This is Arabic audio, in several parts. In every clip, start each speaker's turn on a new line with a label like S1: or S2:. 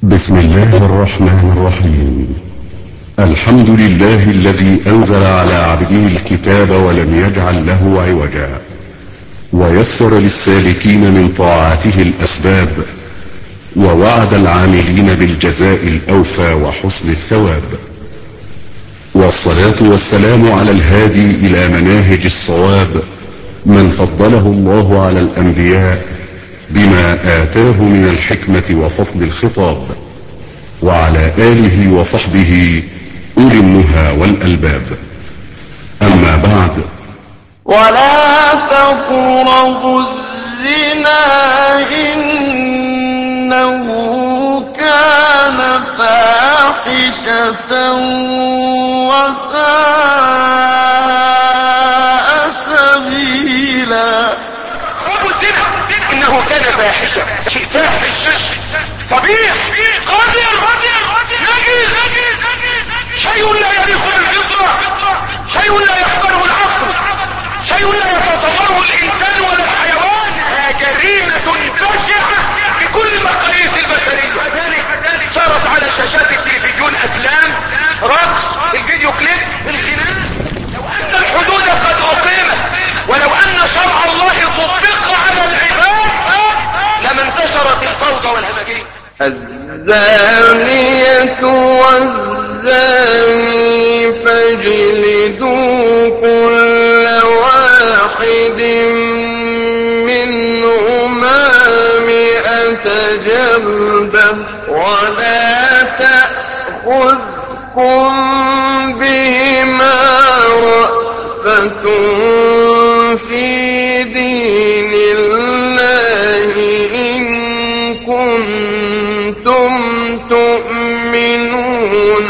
S1: بسم الله الرحمن الرحيم. الحمد لله الذي أنزل على عبده الكتاب ولم يجعل له عوجا، ويسر للسالكين من طاعته الأسباب، ووعد العاملين بالجزاء الأوفى وحسن الثواب. والصلاة والسلام على الهادي إلى مناهج الصواب، من فضله الله على الأنبياء بما آتاه من الحكمة وفصل الخطاب، وعلى آله وصحبه أولي النهى والألباب. أما بعد،
S2: ولا تقربوا الزنا إنه كان فاحشة وساء سبيلا.
S3: تقربوا الزنا إنه كان فاحشة، شيء فاحش، قبيح، قذر، نجس، شيء لا يليق بالفطرة، شيء لا يحقره العقل، شيء لا يتصوره الإنسان ولا الحيوان. جريمة بشعة بكل مقاييس البشرية. صارت على شاشات التلفزيون أفلام، رقص، الفيديو كليب، الخناق. لو أن الحدود قد أقيمت ولو أن شرع الله طبق على العباد لما انتشرت الفوضى والهمجية.
S2: الزانية والزاني فاجلدوا كل واحد منهما 100 جلدة ولا تأخذكم بهما رأفة في دين الله إن كنتم تؤمنون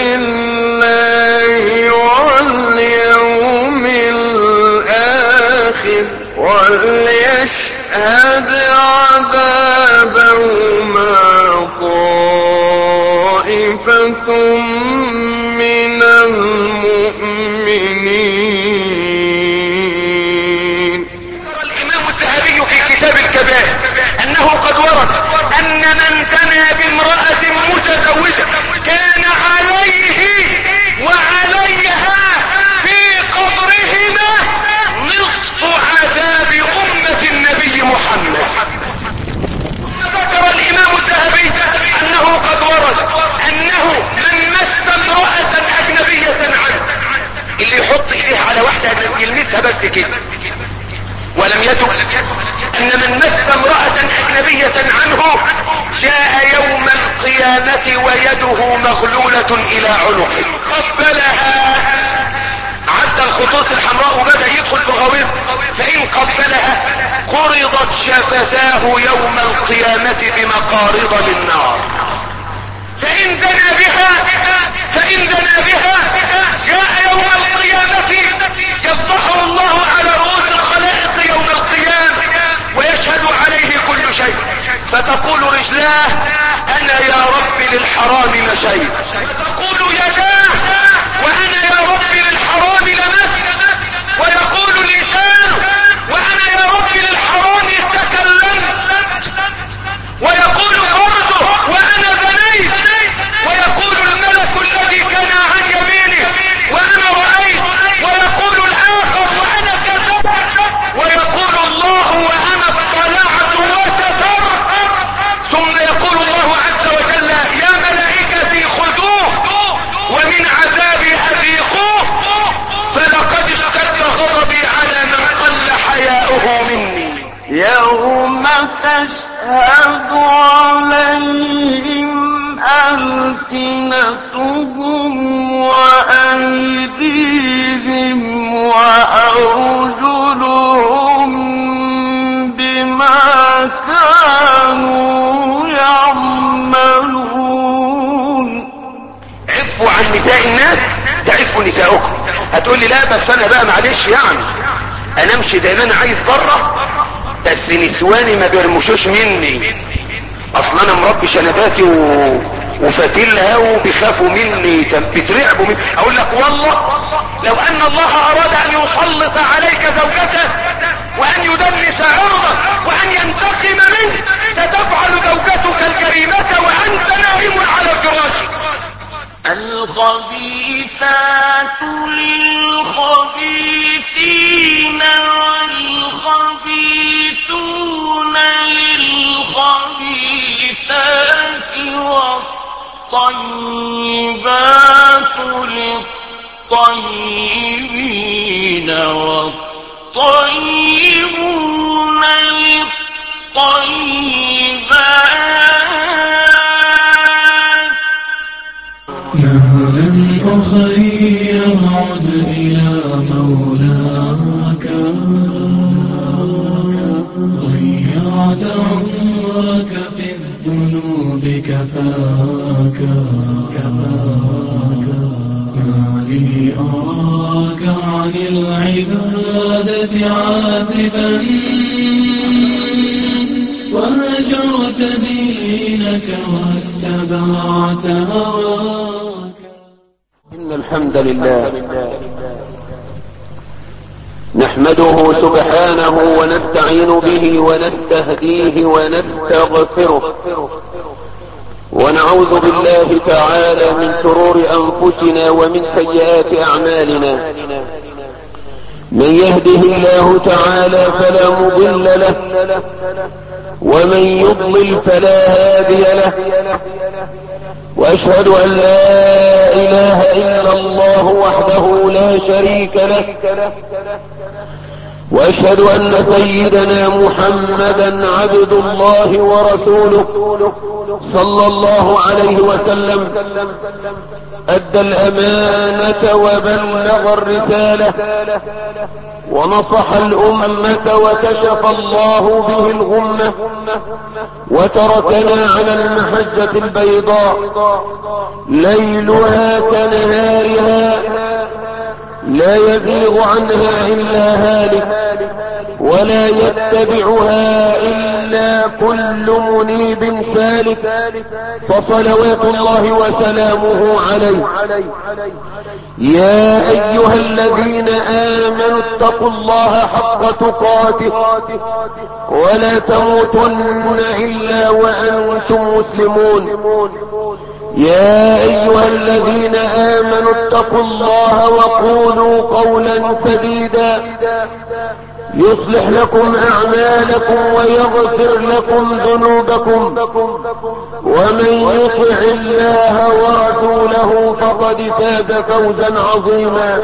S2: بالله واليوم الآخر وليشهد عذابهما طائفة من المؤمنين.
S3: ذكر الإمام الذهبي في كتاب الكبائر أنه قد ورد أن من زنى بامرأة متزوجة كان عليه وعليها في قبرهما نصف عذاب أمة النبي محمد. ذكر الإمام الذهبي أنه قد ورد أنه من مس امرأة أجنبية عنه، اللي يحط إيديه على واحدة يلمسها بس كده ولم يتب، ان من مس امرأة اجنبية عنه جاء يوم القيامة ويده مغلولة الى عنقه، قبلها عدى الخطوط الحمراء وبدأ يدخل في الغويط، فان قبلها قرضت شفتاه يوم القيامة بمقارض من نار، فان دنا بها جاء يوم القيامة يفضحه الله على رؤوس الخلائق يوم القيامة ويشهد عليه كل شيء، فتقول رجلاه انا يا رب للحرام مشيت، وتقول يداه وانا يا رب للحرام لمست، ويقول لسانه وانا يا رب للحرام تكلمت، ويقول فرجه وانا زنيت، ويقول الملك الذي كان عن يمينه وانا رأيت، ويقول الاخر وانا كذبت، ويقول الله وانا اطلعت وسترت، ثم يقول الله عز وجل يا ملائكتي خذوه ومن عذابي اذيقوه فلقد اشتد غضبي على من قل حياؤه مني.
S2: يوم تشهد عليهم ألسنتهم وأيديهم وأرجلهم بما كانوا يعملون.
S3: عفوا عن نساء الناس تعفوا نساؤكم. هتقول لي لا بس انا بقى معلش يعني انا امشي زي ما انا عايز بره بس نسواني ما بيرمشوش مني، اصلا انا مربي شنباتي وفتيلها وبيخافوا مني بيترعبوا مني. اقول لك والله لو ان الله اراد ان يسلط عليك زوجته وان يدنس عرضك وان ينتقم منك ستفعل زوجتك الجريمة وانت
S2: والخبيثات للخبيثين والخبيثون للخبيثات والطيبات للطيبين والطيبون للطيبات.
S4: مهلا أخي عد إلى مولاك، ضيعت عمرك في الذنوب كفاك ما لي أراك عن العبادة عازفا وهجرت دينك واتبعت هواك.
S5: إن الحمد لله نحمده سبحانه ونستعين به ونستهديه ونستغفره ونعوذ بالله تعالى من شرور أنفسنا ومن سيئات أعمالنا. من يهده الله تعالى فلا مضل له ومن يضلل فلا هادي له، وأشهد أن لا إله إلا الله وحده لا شريك له، وأشهد أن سيدنا محمدا عبد الله ورسوله صلى الله عليه وسلم، أدى الأمانة وبلغ الرسالة ونصح الأمة وكشف الله به الغمة وتركنا على المحجة البيضاء ليلها كنهارها لا يزيغ عنها إلا هالك ولا يتبعها إلا كل منيب سالك، فصلوات الله وسلامه عليه. يا أيها الذين آمنوا اتقوا الله حق تقاته ولا تموتن إلا وأنتم مسلمون. يا أيها الذين آمنوا اتقوا الله وقولوا قولا سديدا يصلح لكم أعمالكم ويغفر لكم ذنوبكم، ومن يطع الله ورسوله فقد فاز فوزا عظيما.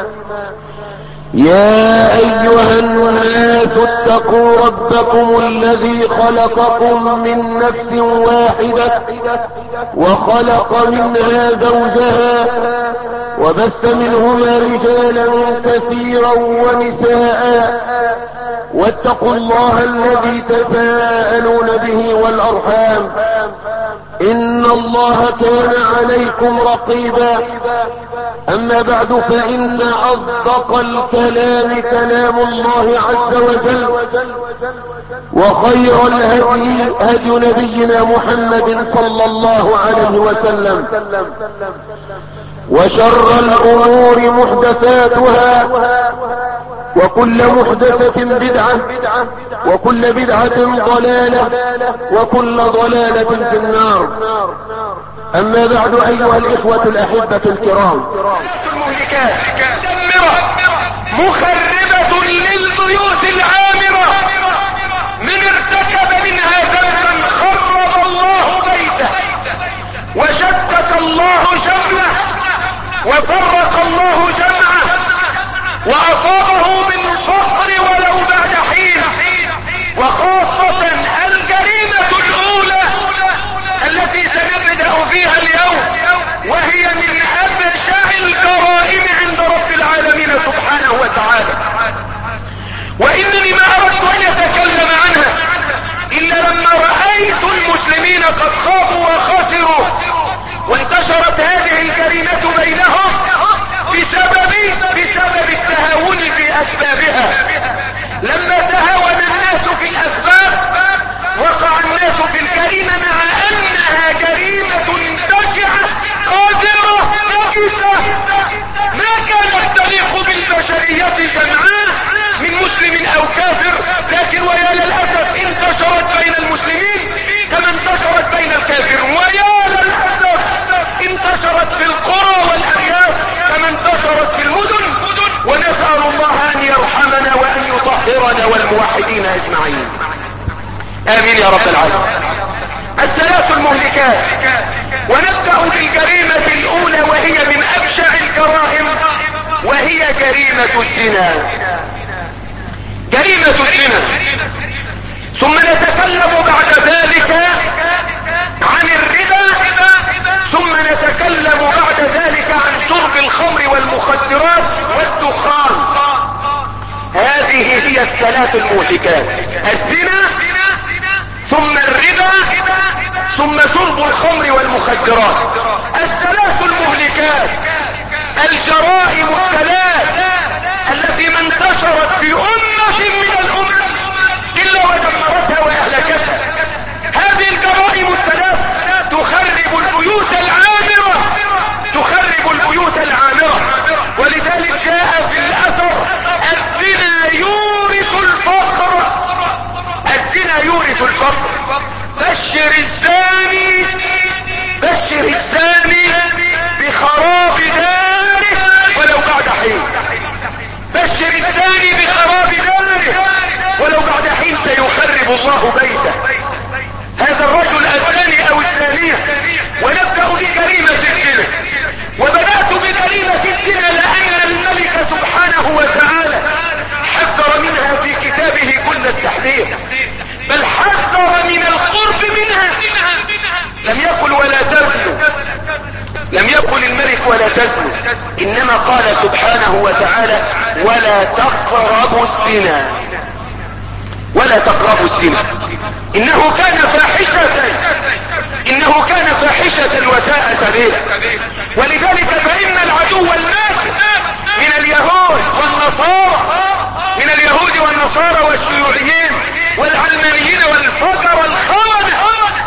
S5: يا أيها الناس اتقوا ربكم الذي خلقكم من نفس واحدة وخلق منها زوجها وبث منهما رجالا كثيرا ونساء، واتقوا الله الذي تساءلون به والأرحام إن الله كان عليكم رقيبا. أما بعد فإن أصدق الكلام كلام الله عز وجل، وخير الهدي هدي نبينا محمد صلى الله عليه وسلم، وشر الأمور محدثاتها وكل محدثة بدعة وكل بدعة ضلالة وكل ضلالة في النار. أما بعد أيها الإخوة الأحبة الكرام،
S3: المهلكات دمرة مخربة للبيوت العامرة، من ارتكب منها ذنبا خرب الله بيته وشتت الله شمله وفرق الله جمعه وأصابه بالفقر ولو بعد حين. وخاصة الجريمة الأولى التي سنبدأ فيها اليوم، وهي من أبشع الجرائم عند رب العالمين سبحانه وتعالى، وإنني ما أردت أن أتكلم عنها إلا لما رأيت المسلمين قد خابوا وخسروا، وانتشرت هذه الجريمة بينهم بسبب التهاون في أسبابها. لما تهاون الناس في الأسباب وقع الناس في الجريمة، مع أنها جريمة بشعة قادرة نجسة ما كانت تليق بالبشرية جمعاء من مسلم أو كافر، لكن ويا للأسف انتشرت بين المسلمين كما انتشرت بين الكافر، ويا للأسف انتشرت في القرى والموحدين اجمعين. امين يا رب العالمين. الثلاث المهلكات، ونبدأ بالجريمة الاولى وهي من ابشع الجرائم، وهي جريمة الزنا. جريمة الزنا. ثم نتكلم بعد ذلك عن الربا، ثم نتكلم بعد ذلك عن شرب الخمر والمخدرات والدخان. هذه هي الثلاث المهلكات: الزنا، ثم الربا، ثم شرب الخمر والمخدرات. الثلاث المهلكات، الجرائم الثلاث التي ما انتشرت في أمة من الأمم إلا ودمرتها وأهلكتها. هذه الجرائم الثلاث تخرب البيوت العامرة، تخرب البيوت العامرة. ولذلك جاء في الأثر: الزنا يورث الفقر، الزنا يورث الفقر. بشر الزاني، بشر الزاني بخراب داره ولو بعد حين. بشر الزاني بخراب داره ولو بعد حين سيخرب الله بيته. هذا الرجل الزاني او الزانية. ونبدأ بجريمة الزنا. وبدأت بجريمة الزنا لأن الملك سبحانه وتعالى حذر منها في كتابه كل التحذير، بل حذر من القرب منها. لم يقل ولا تزنوا، لم يقل الملك ولا تزنوا، انما قال سبحانه وتعالى: ولا تقربوا الزنا، ولا تقربوا الزنا، انه كان فاحشة، انه كان فاحشة وساء سبيلا. ولذلك فإن العدو الماسك من اليهود والنصارى، من اليهود والنصارى والشيوعيين والعلمانيين والفجر الخونة،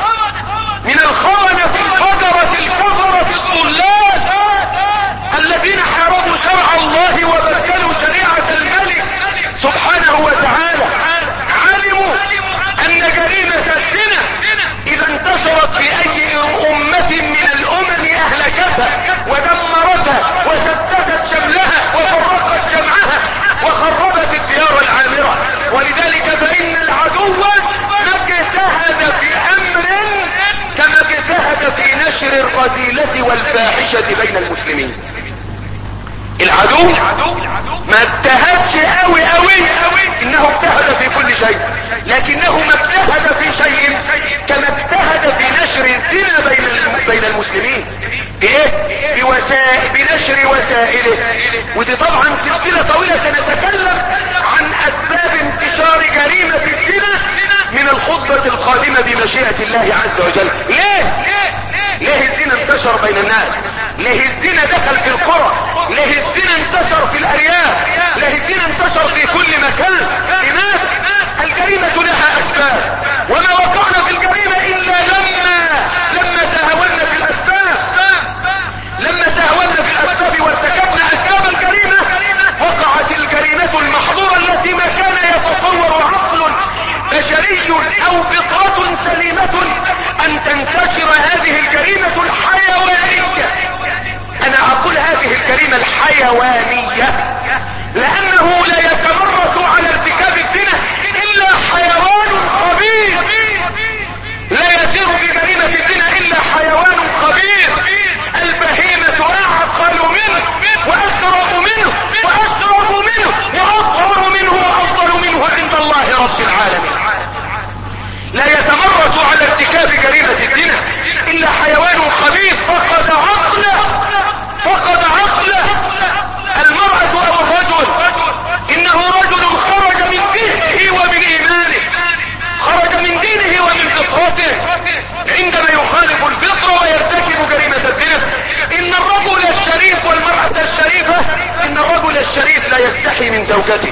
S3: من الخونة الفجرة الكفرة الضلال الذين حاربوا شرع الله وبدلوا شريعة الملك سبحانه وتعالى، علموا ان جريمة الزنا اذا انتشرت في اي امة من الامم اهلكتها ودمرتها وشتتت شملها وفرقت جمعها وخربت الديار العامرة. ولذلك فإن العدو ما اجتهد في امر كما اجتهد في نشر الرذيلة والفاحشة بين المسلمين. العدو ما اجتهدش قوي انه اجتهد في كل شيء، لكنه ما اجتهد في شيء كما اجتهد في نشر الزنا بين المسلمين. بايه؟ بنشر وسائله. ودي طبعا سلسلة طويلة سنتكلم عن اسباب انتشار جريمة الزنا من الخطبة القادمة بمشيئة الله عز وجل. ليه الزنا انتشر بين الناس؟ ليه الزنا دخل في القرى؟ ليه الزنا انتشر في الارياف؟ ليه الزنا انتشر في كل مكان؟ لماذا؟ الجريمة لها اسباب، وما وقعنا في الجريمة الا لما تهاونا في الاسباب. لما تهاونا في الاسباب وارتكبنا اسباب الجريمة وقعت الجريمة المحظورة التي ما كان يتصور عقل بشري او فطرة سليمة ان تنتشر هذه الجريمة الحيوانية. انا اقول هذه الجريمة الحيوانية لانه لا يتمرس على ارتكاب الزنا الا حيوان خبيث، لا يسير بجريمة الزنا الا حيوان خبيث. البهيمة اعقل منه واسرع منه واشرف منه واطهر منه وافضل منه عند الله رب العالمين. لا يتمرس على ارتكاب جريمة الزنا الا حيوان خبيث فقد عقله، فقد عقله. المرأة او الرجل انه رجل خرج من دينه ومن ايمانه، خرج من دينه ومن فطرته عندما يخالف الفطرة ويرتكب جريمة الزنا. ان الرجل الشريف والمرأة الشريفة، ان الرجل الشريف لا يستحي من زوجته.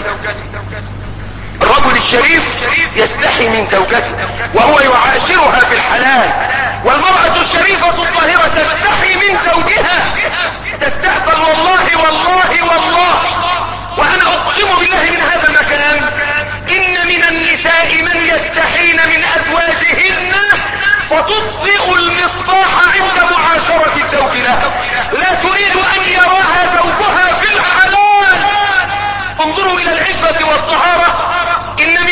S3: الرجل الشريف يستحي من زوجته وهو يعاشرها بالحلال، والمرأة الشريفة الطاهرة تستحي من زوجها، تستحفل. والله والله والله وانا اقسم بالله من هذا المكان ان من النساء من يستحين من ازواجهن فتطفئ المصباح عند معاشرة الزوج لها، لا تريد ان يراها زوجها في الحلال. انظروا الى العفة والطهارة. ان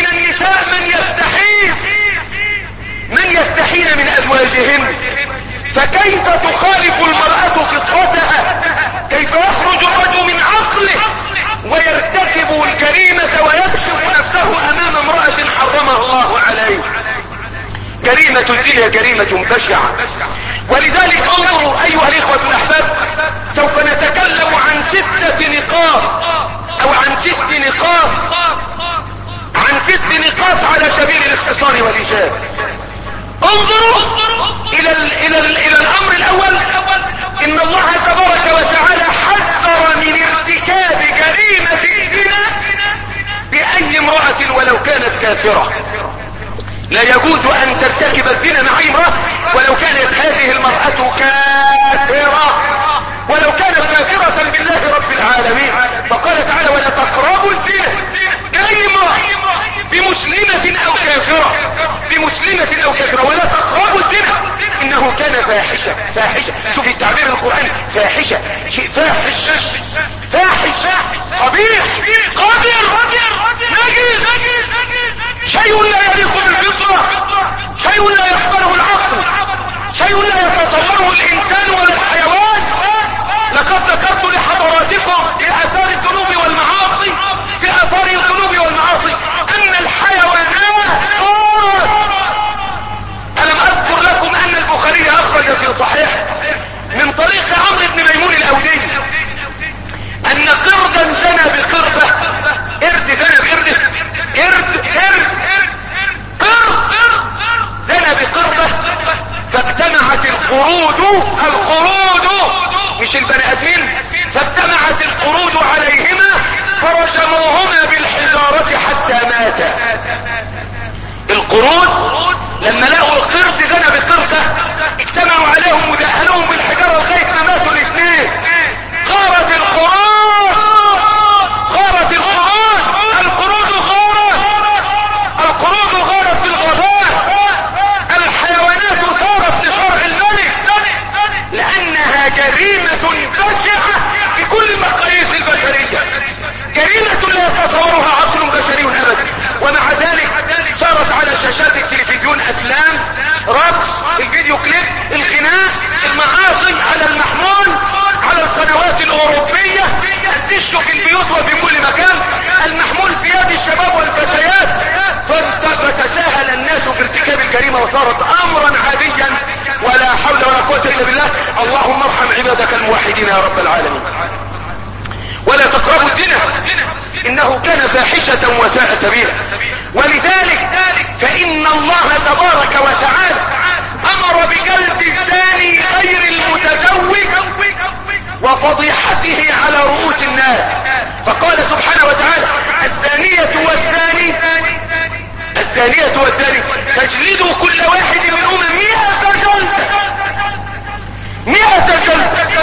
S3: فكيف تخالف المرأة فطرتها؟ كيف يخرج الرجل من عقله ويرتكب الجريمة ويكشف نفسه امام امرأة حرمها الله عليه؟ جريمة الزنا جريمة بشعة. ولذلك انظروا ايها الاخوة الاحباب، سوف نتكلم عن 6 نقاط او عن 6 نقاط على سبيل الاختصار والايجاز. انظروا الى الامر الاول، ان الله تبارك وتعالى حذر من ارتكاب جريمة الزنا باي امرأة ولو كانت كافرة. لا يجوز ان ترتكب الزنا مع امرأة ولو كانت هذه المرأة كافرة، ولو كانت كافرة بالله رب العالمين. فقال تعالى ولا تقربوا الزنا باي امرأة بمسلمة او كافرة ولا تقربوا الزنا انه كان فاحشة. شوف التعبير القرآني، فاحشة، شيء فاحش قبيح قذر نجس، شيء لا يليق بالفطرة، شيء لا يقبله العقل، شيء لا يتصوره الانسان ولا الحيوان. لقد ذكرت لحضراتكم في اثار الذنوب والمعاصي ان الحيوانات الم اذكر لكم ان البخاري اخرج في صحيح من طريق عمرو بن ميمون الاودي ان قردا زنى بقرده، قرد زنى بقرده، فاجتمعت القرود مش البني ادمين، فاجتمعت القرود عليهما فرجموهما بالحجارة حتى ماتا. القرود لما لقوا القرد زنى بقرده اجتمعوا عليهم ودهنوهم بالحجارة لغاية ما ماتوا الاثنين. غارت القرود، القرود غارت بالغباء. الحيوانات ثارت لشرع الملك لانها جريمة بشعة بكل المقاييس البشرية، جريمة لا يتصورها عقل بشري ابدا. ومع ذلك صارت على شاشات التلفزيون افلام، رقص، الفيديو كليب، الغناء، المعاصي على المحمول، على القنوات الاوروبية، الدش في البيوت وفي كل مكان، المحمول في يد الشباب والفتيات. فتساهل الناس في ارتكاب الجريمة وصارت امرا عاديا ولا حول ولا قوة الا بالله. اللهم ارحم عبادك الموحدين يا رب العالمين. ولا تقربوا الزنا انه كان فاحشة وساء سبيلا. ولذلك فان الله تبارك وتعالى امر بجلد الزاني غير المتزوج وفضيحته على رؤوس الناس. فقال سبحانه وتعالى الزانية والزاني فاجلدوا كل واحد منهما 100 جلدة.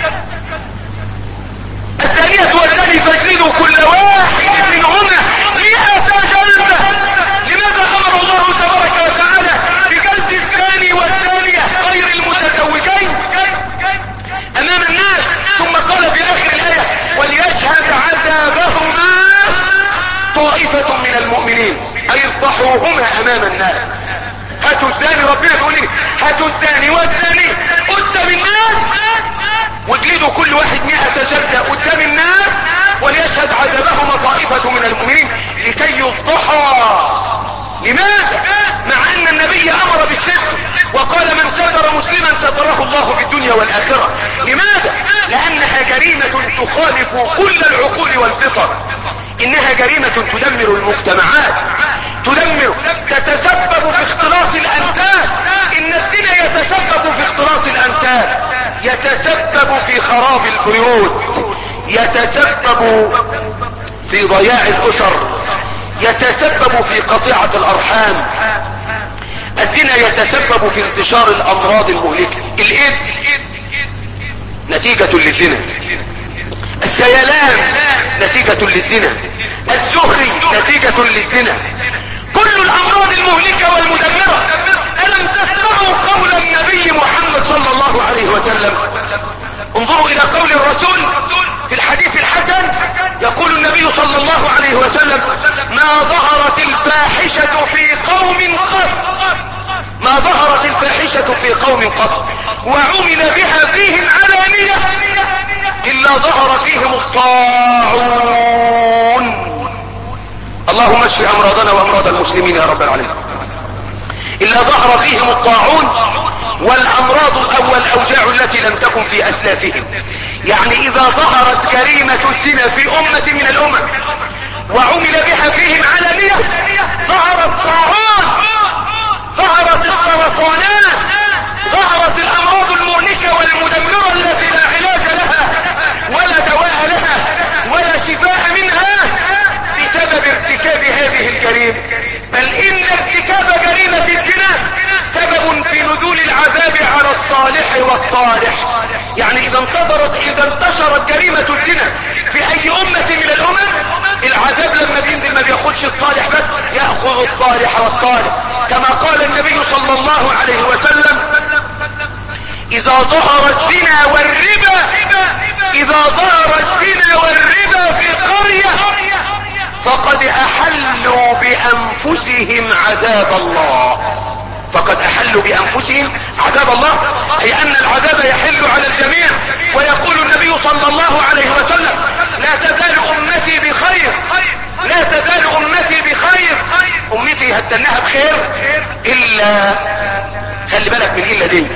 S3: الزانية والزاني فاجلدوا كل واحد منهما 100 جلدة. لماذا امر الله تبارك وتعالى بجلد الزاني والزانية غير المتزوجين امام الناس؟ ثم قال في اخر الايه وليشهد عذابهما طائفة من المؤمنين، اي افضحوهما امام الناس. هاتوا الزاني، ربنا بيقول ايه؟ هاتوا الزاني والزاني قدام الناس واجلدوا كل واحد 100 جلدة قدام الناس، وليشهد عذابهما طائفة من المؤمنين لكي يفضحا. لماذا؟ مع ان النبي امر بالستر وقال من ستر مسلما ستره الله في الدنيا والاخرة. لماذا؟ لانها جريمة تخالف كل العقول والفطر. انها جريمة تدمر المجتمعات، تتسبب في اختلاط الانساب. ان الزنا يتسبب في اختلاط الانساب، يتسبب في خراب البيوت، يتسبب في ضياع الاسر، يتسبب في قطيعة الارحام. الزنا يتسبب في انتشار الامراض المهلكة. الايدز نتيجة للزنا، السيلان نتيجة للزنا، الزهري نتيجة للزنا، كل الامراض المهلكة والمدمرة. الم تسمعوا قول النبي محمد صلى الله عليه وسلم؟ انظروا الى قول الرسول في الحديث الحسن، يقول النبي صلى الله عليه وسلم ما ظهرت الفاحشة في قوم قط وعمل بها فيهم علانية إلا ظهر فيهم الطاعون. اللهم اشف أمراضنا وأمراض المسلمين يا رب العالمين. إلا ظهر فيهم الطاعون والأمراض والأوجاع التي لم تكن في أسلافهم. يعني إذا ظهرت جريمة الزنا في أمة من الأمم وعمل بها فيهم علانية ظهر الطاعون، ظهرت السرطانات، ظهرت الأمراض المهلكة والمدمرة التي لا علاج لها ولا دواء لها ولا شفاء منها بسبب ارتكاب هذه الجريمة. بل إن ارتكاب جريمة الزنا سبب في نزول العذاب على الصالح والطالح. يعني إذا انتشرت جريمة الزنا في أي أمة من الأمم العذاب لما بينزل ما بياخدش الصالح بس، يأخذ الصالح والطالح. كما قال النبي صلى الله عليه وسلم: إذا ظهر الزنا والربا في قرية فقد أحلوا بأنفسهم عذاب الله. فقد أحلوا بأنفسهم عذاب الله، أي أن العذاب يحل على الجميع. ويقول النبي صلى الله عليه وسلم: لا تزال أمتي بخير، لا تزال أمتي بخير. أمتي هتنها بخير إلا، خلي بالك من إلا دي،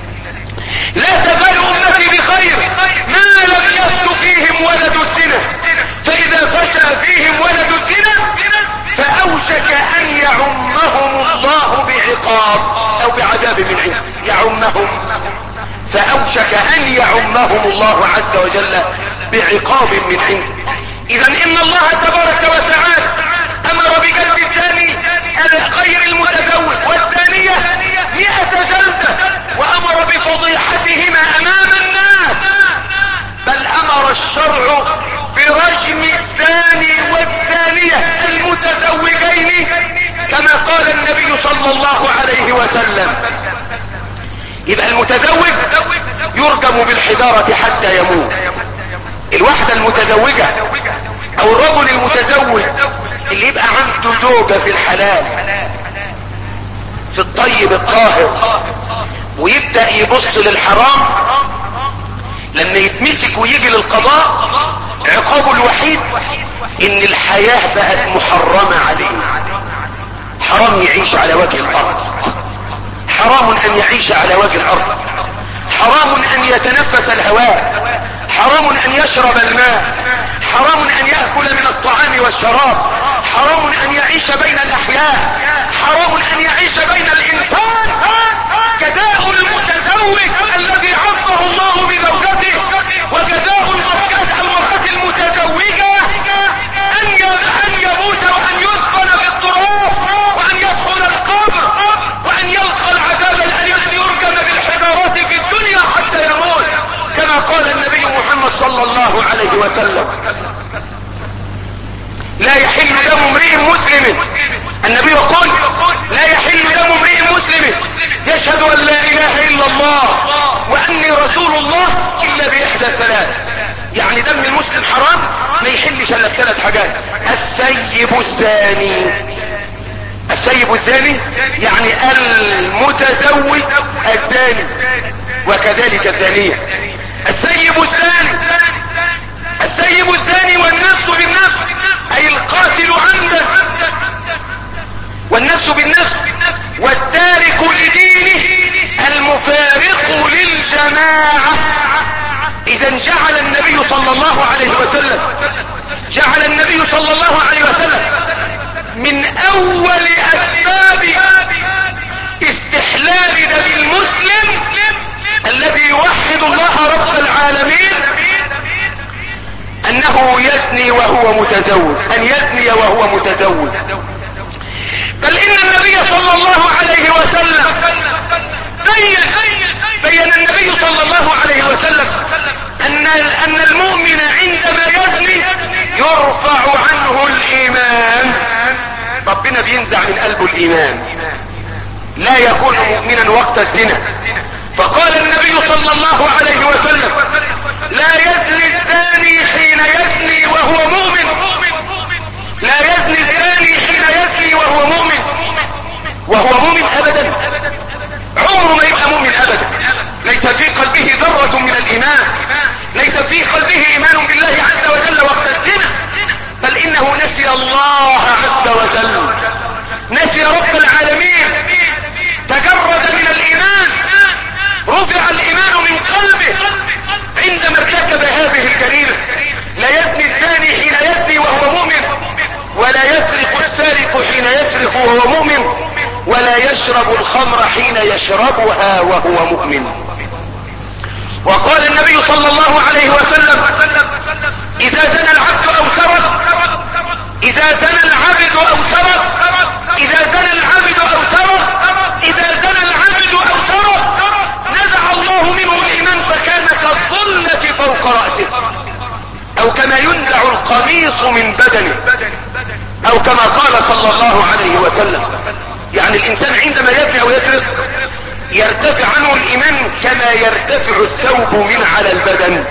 S3: لا تزال أمتي بخير ما لم يفش فيهم ولد الزنا، فإذا فشى فيهم ولد الزنا فأوشك أن يعمهم الله بعقاب أو بعذاب من عنده. يعمهم، فأوشك أن يعمهم الله عز وجل بعقاب من عنده. إذا إن الله تبارك وتعالى أمر بجلد الزاني غير المتزوج والزانية 100 جلدة، وأمر بفضيحتهما أمام الناس، بل أمر الشرع برجم الزاني والزانية المتزوجين كما قال النبي صلى الله عليه وسلم. يبقى المتزوج يرجم بالحجارة حتى يموت. الوحدة المتزوجة او الرجل المتزوج اللي يبقى عنده زوجة في الحلال في الطيب الطاهر ويبدأ يبص للحرام، لما يتمسك ويجي للقضاء عقابه الوحيد ان الحياة بقت محرمة عليه. حرام يعيش على وجه الارض، حرام ان يعيش على وجه الارض، حرام ان يتنفس الهواء، حرام ان يشرب الماء، حرام ان يأكل من الطعام والشراب، حرام ان يعيش بين الاحياء، حرام ان يعيش بين الانسان. جزاء المتزوج الذي عرضه الله بزوجته وجزاء المرأة المتزوجة ان يموت وان يدفن في التراب وان يدخل القبر وان يلقى العذاب الأليم، ان يرجم بالحجارات في الدنيا حتى يموت كما قال النبي محمد صلى الله عليه وسلم. لا يحل دم امرئ مسلم، النبي يقول لا يحل دم امرئ مسلم يشهد ان لا اله الا الله واني رسول الله الا باحدى ثلاث. يعني دم المسلم حرام ما يحلش الا بثلاث حاجات: السيب الزاني، السيب الزاني يعني المتزوج الزاني، وكذلك الزانية. السيب الزاني، السيب الزاني والنفس بالنفس، اي القاتل عمدا، والنفس بالنفس، والتارك لدينه المفارق للجماعة. اذا جعل النبي صلى الله عليه وسلم، جعل النبي صلى الله عليه وسلم من اول اسباب استحلال دم المسلم الذي يوحد الله رب العالمين انه يزني وهو متزوج، ان يزني وهو متزوج. بل ان النبي صلى الله عليه وسلم بين النبي صلى الله عليه وسلم ان المؤمن عندما يزني يرفع عنه الايمان، ربنا بينزع من قلبه الايمان، لا يكون مؤمنا وقت الزنا. فقال النبي صلى الله عليه وسلم: لا يزني الزاني حين يزني وهو مؤمن، لا يزني الزاني حين يزني وهو مؤمن. وهو مؤمن ابدا، عمره ما يبقى مؤمن ابدا، ليس ولا يسرق السارق حين يسرق وهو مؤمن، ولا يشرب الخمر حين يشربها وهو مؤمن. وقال النبي صلى الله عليه وسلم: إذا زنى العبد أو سرق، إذا زنى العبد أو سرق، إذا زنى العبد أو سرق، إذا زنى العبد أو سرق، نزع الله منه الإيمان فكان كالظلة فوق رأسه، أو كما ينزع القميص من بدنه، أو كما قال صلى الله عليه وسلم. يعني الإنسان عندما يزني أو يسرق يرتفع عنه الإيمان كما يرتفع الثوب من على البدن،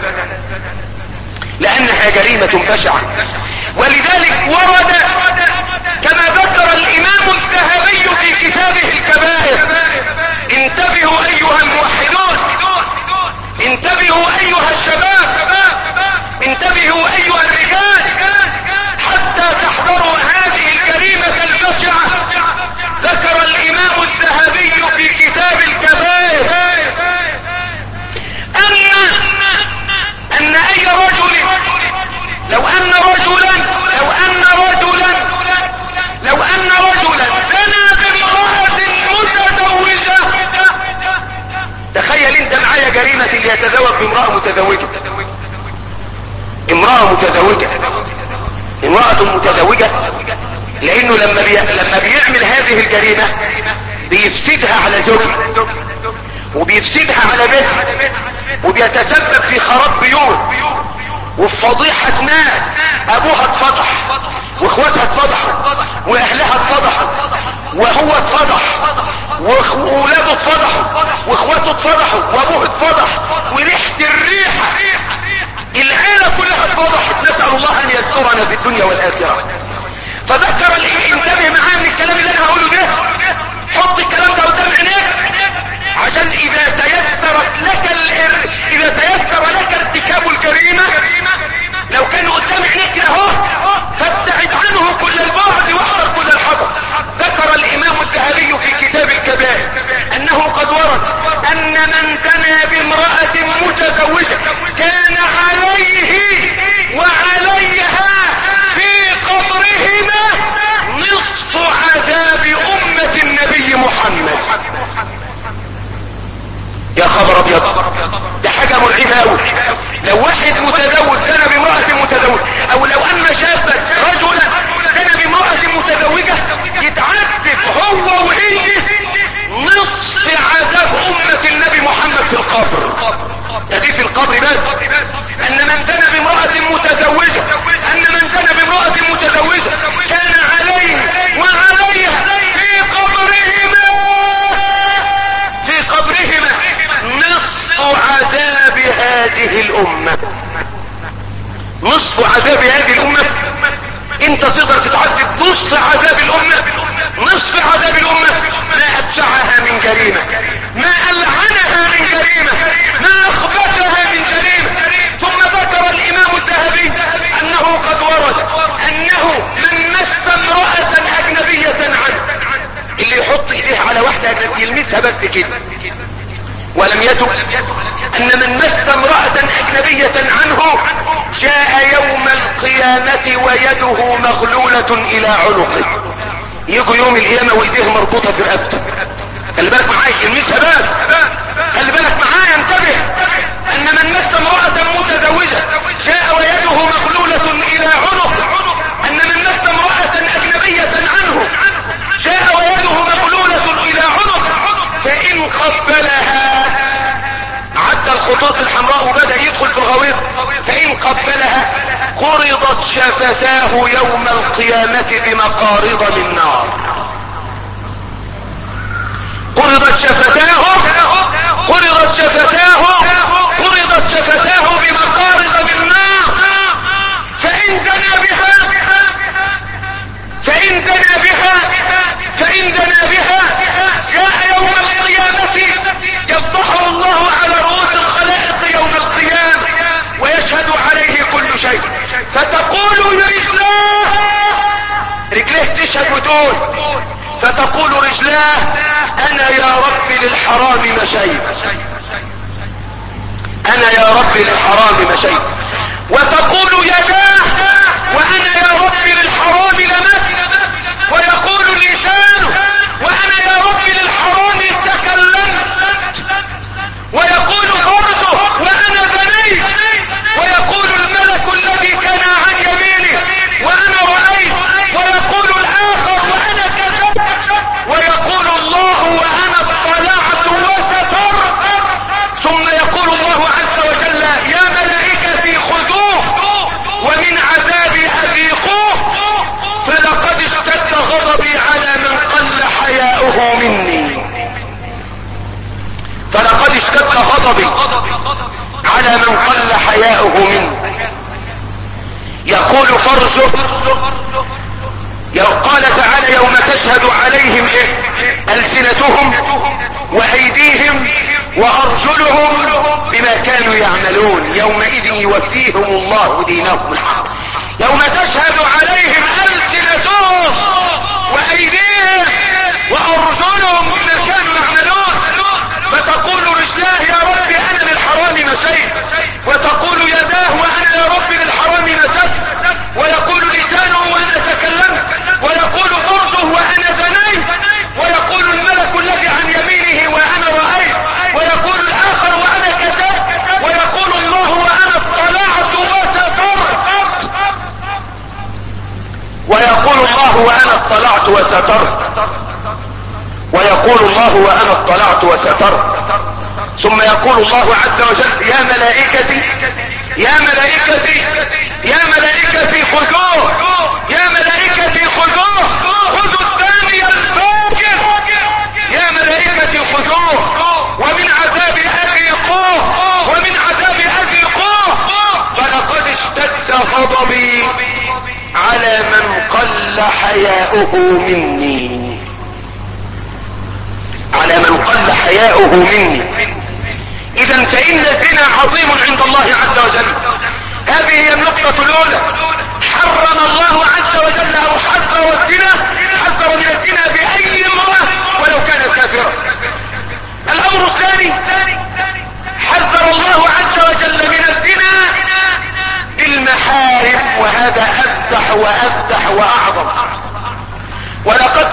S3: لأنها جريمة بشعة. ولذلك ورد كما ذكر الإمام الذهبي في كتابه الكبائر: انتبهوا أيها الموحدون، انتبهوا أيها الشباب، انتبهوا أيها الرجال، حتى تحذروا هذه الجريمة البشعة. ذكر الإمام الذهبي في كتاب الكبائر أن أي رجل لو أن رجلا زنى بامرأة متزوجة. تخيل انت معايا جريمة اللي يتزوج بامرأة متزوجة، امرأة متزوجة، لانه لما بيعمل هذه الجريمة بيفسدها على زوجها وبيفسدها على بيتها، وبيتسبب في خراب بيوت وفي فضيحة ناس. ابوها اتفضح واخواتها اتفضحوا واهلها اتفضحوا وهو اتفضح واولاده اتفضحوا واخواته اتفضحوا وابوه اتفضح وريحة الريحة العيلة كلها اتفضحت. نسأل الله ان يسترنا في الدنيا والاخرة. فذكر انتبه معايا من الكلام اللي انا هقوله ده، حط الكلام ده قدام عينيك عشان اذا تيسر لك ارتكاب الجريمة، لو كان قدام عينيك كده اهو فابتعد عنه كل البعد واحذر كل الحذر. ذكر الامام الذهبي في كتاب الكبائر انه قد ورد ان من زنى بامرأة متزوجة كان عليه وعليها في قبرهما نصف عذاب امة النبي محمد. يا خبر ابيض، ده حاجة مرعبة قوي. لو واحد متزوج زنى بامرأة متزوجة، او لو ان شابا رجلا زنى بامرأة متزوجة، يتعذب هو وهي نصف عذاب امة النبي محمد في القبر. ده دي في القبر بس. ان من زنى بامرأة متزوجة، كان عليه وعليها في قبرهما نصف عذاب هذه الامة. نصف عذاب هذه الامة. انت تقدر تتعذب نصف عذاب الامة؟ نصف عذاب الامة. ما ابشعها من جريمة، ما العنها من جريمة، ما اخبثها من جريمة. ثم ذكر الامام الذهبي انه قد ورد انه من مس امرأة اجنبية عنه، اللي يحط ايديه على واحدة اجنبية يلمسها بس كده ولم يتب، ان من مس امرأة اجنبية عنه جاء يوم القيامة ويده مغلولة الى عنقه. يجوا يوم القيامة وايديه مربوطة في رقبته. خلي بالك معايا، يلمسها بس. خلي بالك معايا، انتبه. ان من مس امرأة متزوجة جاء ويده مغلولة الى عنقه. ان من مس امرأة اجنبية عنه جاء ويده مغلولة الى عنقه، فان قبلها عدى الخطوط الحمراء وبدأ يدخل في الغويط، فإن قبلها قرضت شفتاه يوم القيامة بمقارض من نار. قرضت شفتاه بمقارض من نار. فإن دنا بها جاء يوم القيامة يفضحه الله على رؤوس الخلائق يوم القيامة ويشهد عليه كل شيء، فتقول رجليه تشهد وتقول، فتقول رجلاه انا يا رب للحرام مشيت، انا يا رب للحرام مشيت. وتقول يداه وانا يا رب للحرام للحرام لمس، ويقول اللسان وانا يا رب للحرام تكلمت، ويقول فرجه وانا بنيت، ويقول الملك الذي كان عن يمينه وانا رأيت، ويقول الاخر وانا كذبت، ويقول الله وانا اطلعت وسترت. ثم يقول الله عز وجل يا ملائكتي خذوه ومن عذابي اذيقوه، فلقد اشتد غضبي على من قل حياؤه مني، فلقد اشتد غضبي على من قل حياؤه مني. يقول فرجه، قال تعالى يوم تشهد عليهم ألسنتهم وأيديهم وأرجلهم بما كانوا يعملون، يومئذ يوفيهم الله دينهم الحق. يوم تشهد عليهم ألسنتهم وأيديهم وأرجلهم بما كانوا يعملون، فتقول رجلاه يا رب أنا للحرام مشيت، وتقول يداه وأنا يا رب للحرام مسكت، ويقول لسانه وأنا تكلمت، ويقول فرجه وأنا زنيت، ويقول الملك الذي عن يمينه وأنا رأيت، ويقول الآخر وأنا كذبت، ويقول الله وأنا اطلعت وسترت، ويقول الله وأنا اطلعت وسترت، ويقول الله وأنا اطلعت وسترت. ثم يقول الله عز وجل يا ملائكتي يا ملائكتي يا ملائكتي خذوه، يا ملائكتي خذوه، خذوا الثاني الفاجر، يا ملائكتي خذوه ومن عذاب أذيقوه، ومن عذاب أذيقوه، فلقد اشتد غضبي على من قل حياؤه مني، على من قل حياؤه مني. اذا فإن الزنا عظيم عند الله عز وجل. هذه هي النقطة الاولى، حرم الله عز وجل او حذر الزنا، حذر من الزنا بأي امرأة ولو كانت كافرة. الامر الثاني، حذر الله عز وجل من الزنا بالمحارم، وهذا افتح وافتح واعظم. ولقد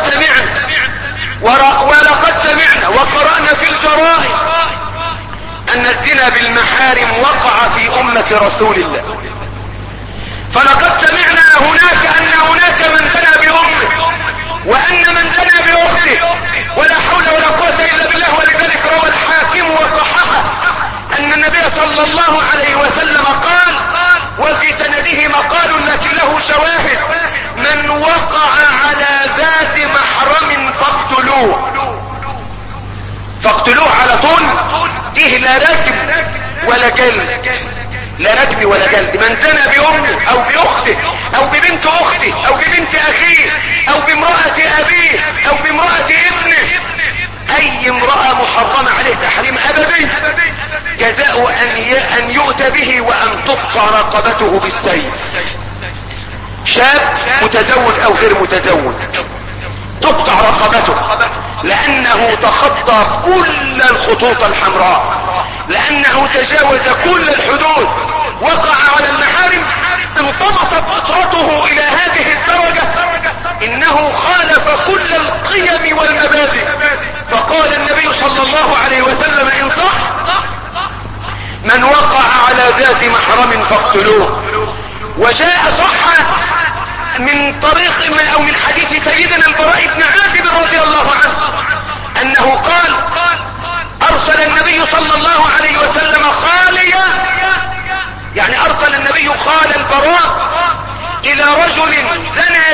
S3: سمعنا وقرأنا في الجرائد ان الزنا بالمحارم وقع في امة رسول الله. فلقد سمعنا ان هناك من زنى بامه، وان من زنى باخته، ولا حول ولا قوة الا بالله. ولذلك روى الحاكم وصححه ان النبي صلى الله عليه وسلم قال، وفي سنده مقال لكن له شواهد: من وقع على ذات محرم فاقتلوه. فاقتلوه على طول، ديه لا رجم ولا جلد، لا رجم ولا جلد. من زنى بأمه او بأخته او ببنت اخته او ببنت اخيه او بامرأة ابيه او بامرأة ابنه، اي امرأة محرمة عليه تحريم ابدي، جزاء ان يؤتى به وان تقطع رقبته بالسيف. شاب متزوج او غير متزوج تقطع رقبته، لانه تخطى كل الخطوط الحمراء، لانه تجاوز كل الحدود، وقع على المحارم، انطمست فطرته الى هذه الدرجة انه خالف كل القيم والمبادئ. فقال النبي صلى الله عليه وسلم ان صح: من وقع على ذات محرم فاقتلوه. وجاء صح من طريق او من حديث سيدنا البراء بن عازب رضي الله عنه انه قال: ارسل النبي صلى الله عليه وسلم خاليا، يعني ارسل النبي خال البراء الى رجل زنى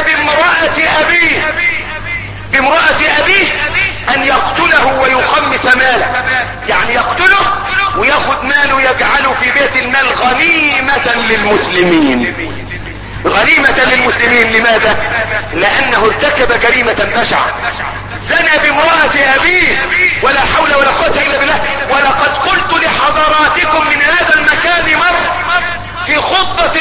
S3: بامرأة ابيه ان يقتله ويخمس ماله، يعني يقتله وياخذ ماله يجعله في بيت المال غنيمة للمسلمين. غنيمة للمسلمين. لماذا؟ لانه ارتكب جريمة بشعة، زنى بامرأة ابيه، ولا حول ولا قوة الا بالله. ولقد قلت لحضراتكم من هذا المكان مرة في خطبة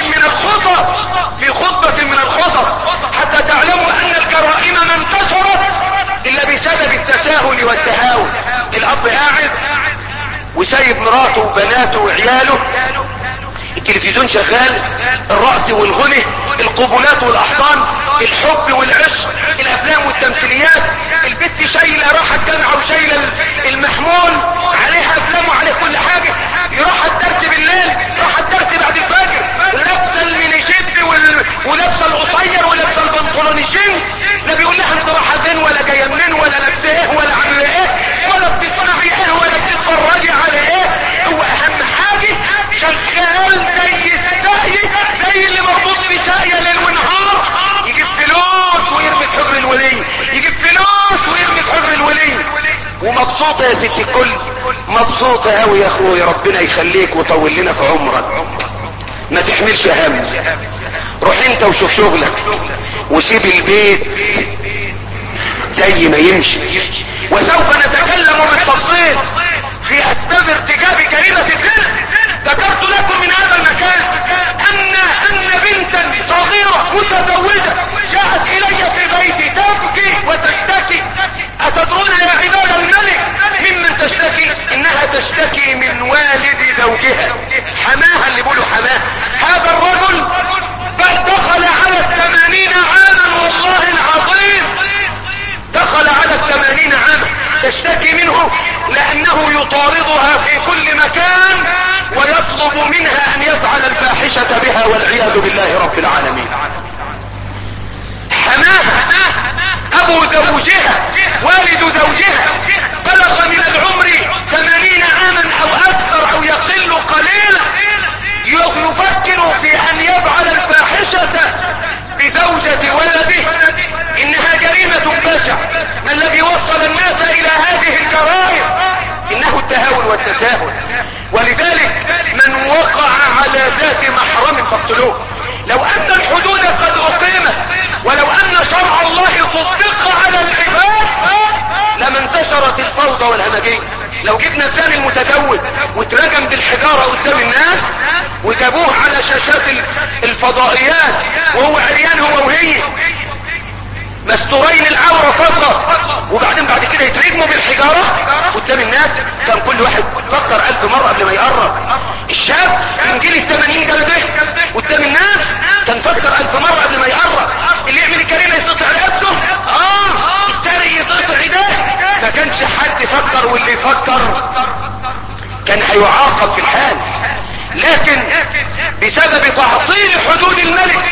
S3: من الخطب حتى تعلموا ان الجرائم ما انتشرت الا بسبب التساهل والتهاون. الاب قاعد وسايب مراته وبناته وعياله، التلفزيون شغال، الرقص والغنى، القبلات والاحضان، الحب والعشق، الافلام والتمثيليات، البت شايله راحة الجامعة وشايله المحمول عليها افلام وعليه كل حاجة، يروح الدرس بالليل، راح الدرس بعد الفجر لابسه المينيشيب ولابسه القصير ولابسه البنطلون الجينز، لا بيقول لها انت رايحه فين ولا جايه منين ولا لابسه ايه ولا عامله ايه ولا بتصنعي ايه ولا بتتفرجي على ايه. هو اهم حاجه شغال زي الساقي، زي اللي مربوط بساقيه ليل ونهار، يجيب فلوس ويرمي في حجر الولي، يجيب فلوس ويرمي في حجر الولي، ومبسوطه يا ست الكل، مبسوطه قوي يا اخويا، ربنا يخليك وطول لنا في عمرك. ما تحملش هم، روح انت وشوف شغلك وسيب البيت زي ما يمشي. وسوف نتكلم بالتفصيل في اسباب ارتكاب جريمة الزنا. ذكرت لكم من هذا المكان ان بنتا صغيرة متزوجة جاءت الي في بيتي تبكي وتشتكي. اتدرون يا عباد الملك ممن تشتكي؟ انها تشتكي من والد زوجها، حماها اللي بيقولوا حماه. هذا الرجل بل دخل على 80 عاما، والله العظيم دخل على 80 عاما، تشتكي منه لانه يطاردها في كل مكان ويطلب منها ان يفعل الفاحشة بها والعياذ بالله رب العالمين. حماها ابو زوجها والد زوجها بلغ من العمر 80 عاما او اكثر او يقل قليلا، يفكر في ان يفعل الفاحشة بزوجة ولده. انها جريمة بشعة. ما الذي وصل الناس الى هذه الجرائم؟ انه التهاون والتساهل. ولذلك من وقع على ذات محرم فاقتلوه. لو ان الحدود قد اقيمت ولو ان شرع الله طبق على العباد لما انتشرت الفوضى والهمجية. لو جبنا الزاني المتزوج واترجم بالحجارة قدام الناس وجابوه على شاشات الفضائيات وهو عريان هو وهي مستورين العورة فقط، وبعدين بعد كده يترجموا بالحجارة قدام الناس، كان كل واحد فكر 1000 مرة قبل ما يقرب. الشاب من جيل ال80 جلده قدام الناس كان فكر 1000 مرة قبل ما يقرب. اللي يعمل الجريمة يتقطع رقبته، السارق يتقطع ده، ما كانش حد فكر، واللي يفكر كان هيعاقب في الحال. لكن بسبب تعطيل حدود الملك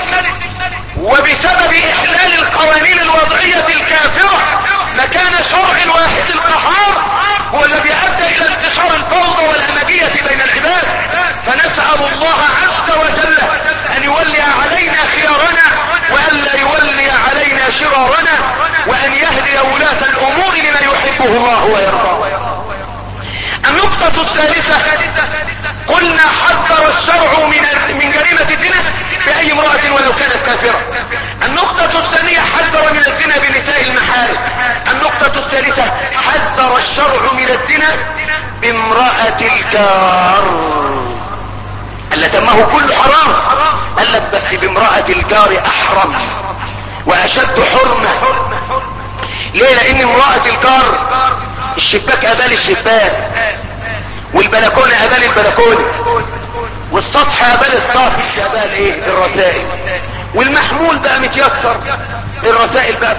S3: وبسبب احلال القوانين الوضعية الكافرة مكان شرع الواحد القهار هو الذي ادى الى انتشار الفوضى والهمجية بين العباد. فنسأل الله عز وجل ان يولي علينا خيارنا والا يولي علينا شرارنا، وان يهدي ولاة الامور لما يحبه الله ويرضاه. النقطة الثالثة قلنا حذر الشرع من جريمة الزنا بأي امرأة ولو كانت كافرة. النقطة الثانية حذر من الزنا بنساء المحارم. النقطة الثالثة حذر الشرع من الزنا بامرأة الجار. قال دمه كله حرام، قال لك بس بامرأة الجار احرم واشد حرمة. ليه؟ لان امرأة الجار الشباك ابال الشباك، والبلكونة ابال البلكونة، والسطح ابال السطح، ابال ايه؟ الرسائل. والمحمول بقى متيسر، الرسائل بقت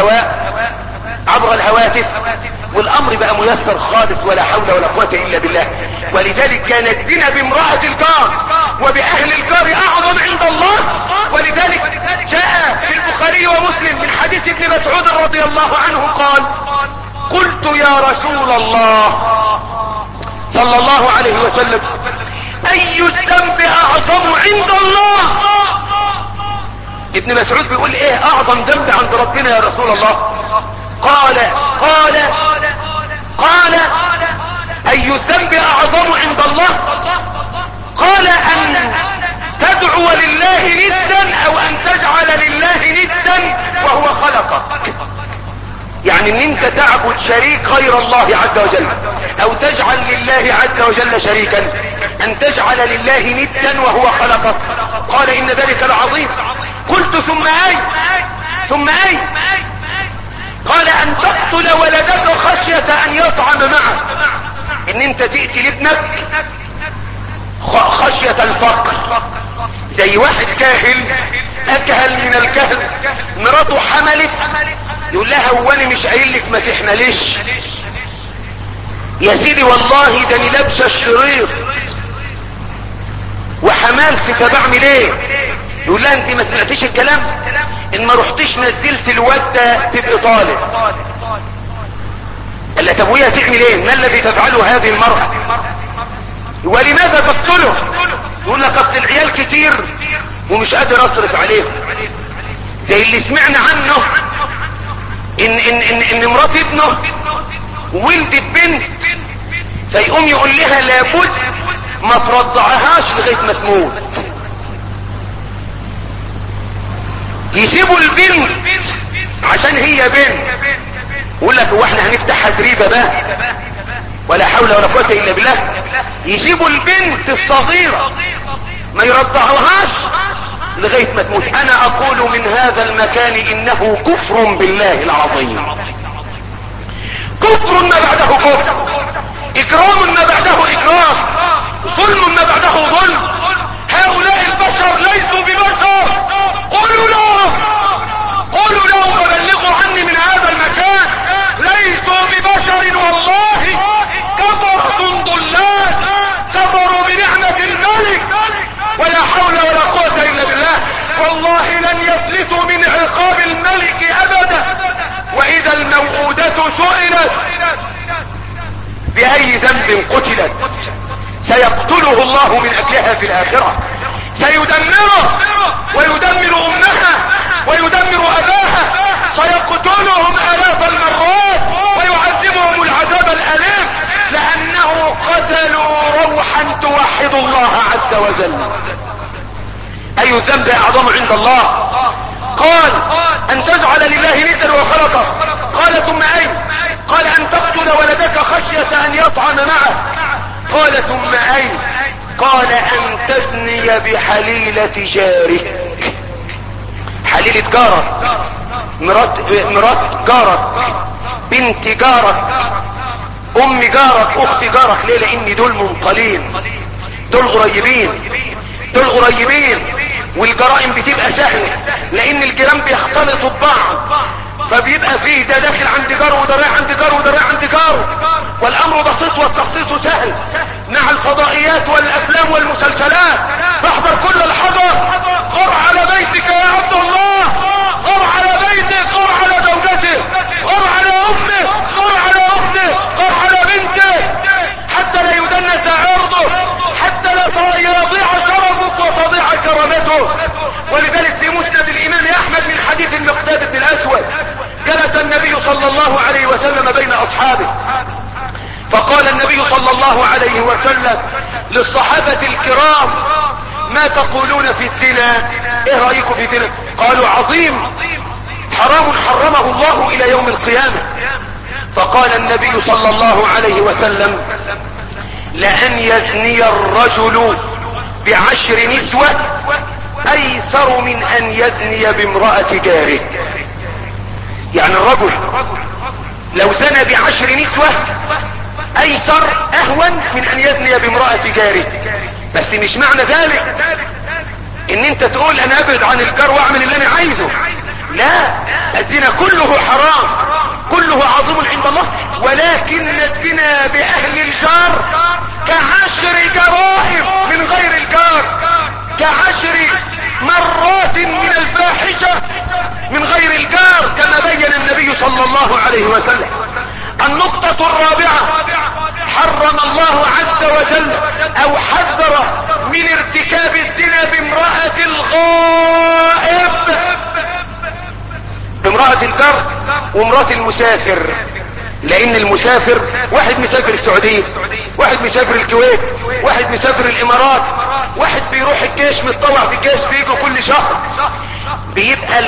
S3: عبر الهواتف، والامر بقى ميسر خالص، ولا حول ولا قوة الا بالله. ولذلك كان الزنا بامرأة الجار وبأهل الجار اعظم عند الله. ولذلك جاء في البخاري ومسلم من حديث ابن مسعود رضي الله عنه قال: قلت يا رسول الله صلى الله عليه وسلم اي الذنب اعظم عند الله؟ ابن مسعود بيقول ايه اعظم ذنب عند ربنا يا رسول الله؟ قال اي الذنب اعظم عند الله؟ قال ان تدعو لله ندا او ان تجعل لله ندا وهو خلقك. يعني ان انت تعبد شريك غير الله عز وجل او تجعل لله عز وجل شريكا، ان تجعل لله ندا وهو خلقك. قال ان ذلك لعظيم. قلت ثم اي؟ قال ان تقتل ولدك خشية ان يطعم معه، ان انت تقتل ابنك خشية الفقر. زي واحد جاهل اجهل من الجهل مراته حملت، يقول لها هو انا مش قايل لك ما تحمليش؟ يا سيدي والله ده انا لابسه الشريط وحملت، طب اعمل ايه؟ يقول لها انت ما سمعتيش الكلام؟ ان ما رحتيش نزلت الواد ده تبقى طالب. قال لها طب وهي تعمل ايه؟ ما الذي تفعله هذه المرأة؟ ولماذا تقتله؟ يقول لك اصل العيال كتير ومش قادر اصرف عليهم. زي اللي سمعنا عنه ان مرات ابنه ولدت بنت، فيقوم يقول لها لابد ما ترضعهاش لغاية ما تموت. يسيبوا البنت عشان هي بنت، يقول لك هو احنا هنفتح زريبه بقى؟ ولا حول ولا قوه الا بالله. يسيبوا البنت الصغيره ما يرضعوهاش لغايه ما تموت. انا اقول من هذا المكان انه كفر بالله العظيم، كفر ما بعده كفر، اكرام ما بعده اكرام، ظلم ما بعده ظلم. هؤلاء البشر ليسوا ببشر. قولوا لهم وبلغوا عني من هذا المكان، ليسوا ببشر والله، كفرة ضلال، كفروا بنعمة الملك، ولا حول ولا قوة الا بالله. والله لن يفلتوا من عقاب الملك ابدا. واذا الموءودة سئلت بأي ذنب قتلت سيقتله الله من اجلها في الاخرة، سيدمره ويدمر امها ويدمر اباها، سيقتلهم الاف المرات ويعذبهم العذاب الاليم لانه قتلوا روحا توحد الله عز وجل. اي الذنب اعظم عند الله؟ قال ان تجعل لله ندا وخلقه. قال ثم اي؟ قال ان تقتل ولدك خشية ان يطعن معك. قال ثم اي؟ قال ان تزني بحليلة جارك. حليلة جارك، مرات جارك، بنت جارك، ام جارك، اخت جارك. ليه؟ لان دول منقلين، دول قريبين، والجرائم بتبقى سهلة لان الجيران بيختلطوا ببعض، فبيبقى فيه ده داخل عند جاره وده رايح عند جاره وده رايح عند جاره، والامر بسيط والتخطيط سهل. مع الفضائيات والافلام والمسلسلات فاحذر كل الحذر. قر على بيتك يا عبد الله، قر على بيتك، قر على زوجتك، قر على امك، قر على اختك، قر على بنتك، حتى لا يدنس عرضه، حتى لا يضيع شرفك وتضيع كرامته. ولذلك في مسند الامام احمد من حديث المقداد بن الاسود، جلس النبي صلى الله عليه وسلم بين اصحابه، فقال النبي صلى الله عليه وسلم للصحابة الكرام: ما تقولون في الزنا؟ ايه رأيكم في الزنا؟ قالوا: عظيم، حرام حرمه الله الى يوم القيامة. فقال النبي صلى الله عليه وسلم: لأن يزني الرجل ب10 نسوة ايسر من ان يزني بامرأة جاره. يعني الرجل لو زنى ب10 نسوة ايسر، اهون من ان يزني بامرأة جاره. بس مش معنى ذلك ان انت تقول انا ابعد عن الجار واعمل اللي انا عايزه. لا، الزنا كله حرام، كله عظيم عند الله، ولكن الزنا باهل الجار ك10 جرائم من غير الجار، ك10 مرات من الفاحشة من غير الجار، كما بين النبي صلى الله عليه وسلم. النقطة الرابعة: حرم الله عز وجل او حذر من ارتكاب الزنا بامرأة الغائب، بامرأة الجار وامرأة المسافر. لان المسافر، واحد مسافر السعودية، واحد مسافر الكويت، واحد مسافر الامارات، واحد بيروح الجيش، متطوع في الجيش، بيجوا كل شهر، بيبقى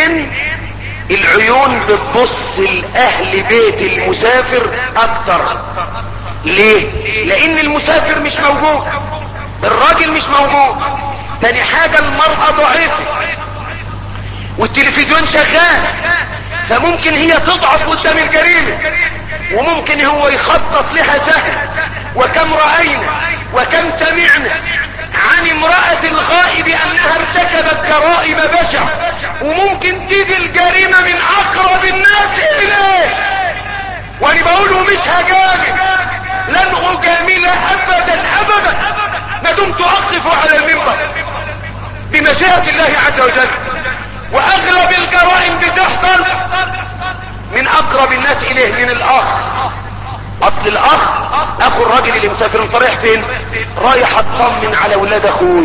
S3: العيون بتبص لأهل بيت المسافر اكتر. ليه؟ لان المسافر مش موجود، الراجل مش موجود. تاني حاجة المرأة ضعيفة والتلفزيون شغال، فممكن هي تضعف قدام الجريمة، وممكن هو يخطط لها سهل. وكم رأينا وكم سمعنا عن امرأة الغائب انها ارتكبت جرائم بشعة وممكن تيجي الجريمة من اقرب الناس اليه، وانا بقوله مش هجامل، لن اجامل ابدا ابدا ما دمت اقف على المنبر بمشيئة الله عز وجل. واغلب الجرائم بتحصل من اقرب الناس اليه، من الاخ. اصل الاخ اخو الراجل اللي مسافر، انت رايح فين؟ رايح اطمن على ولاد اخوي.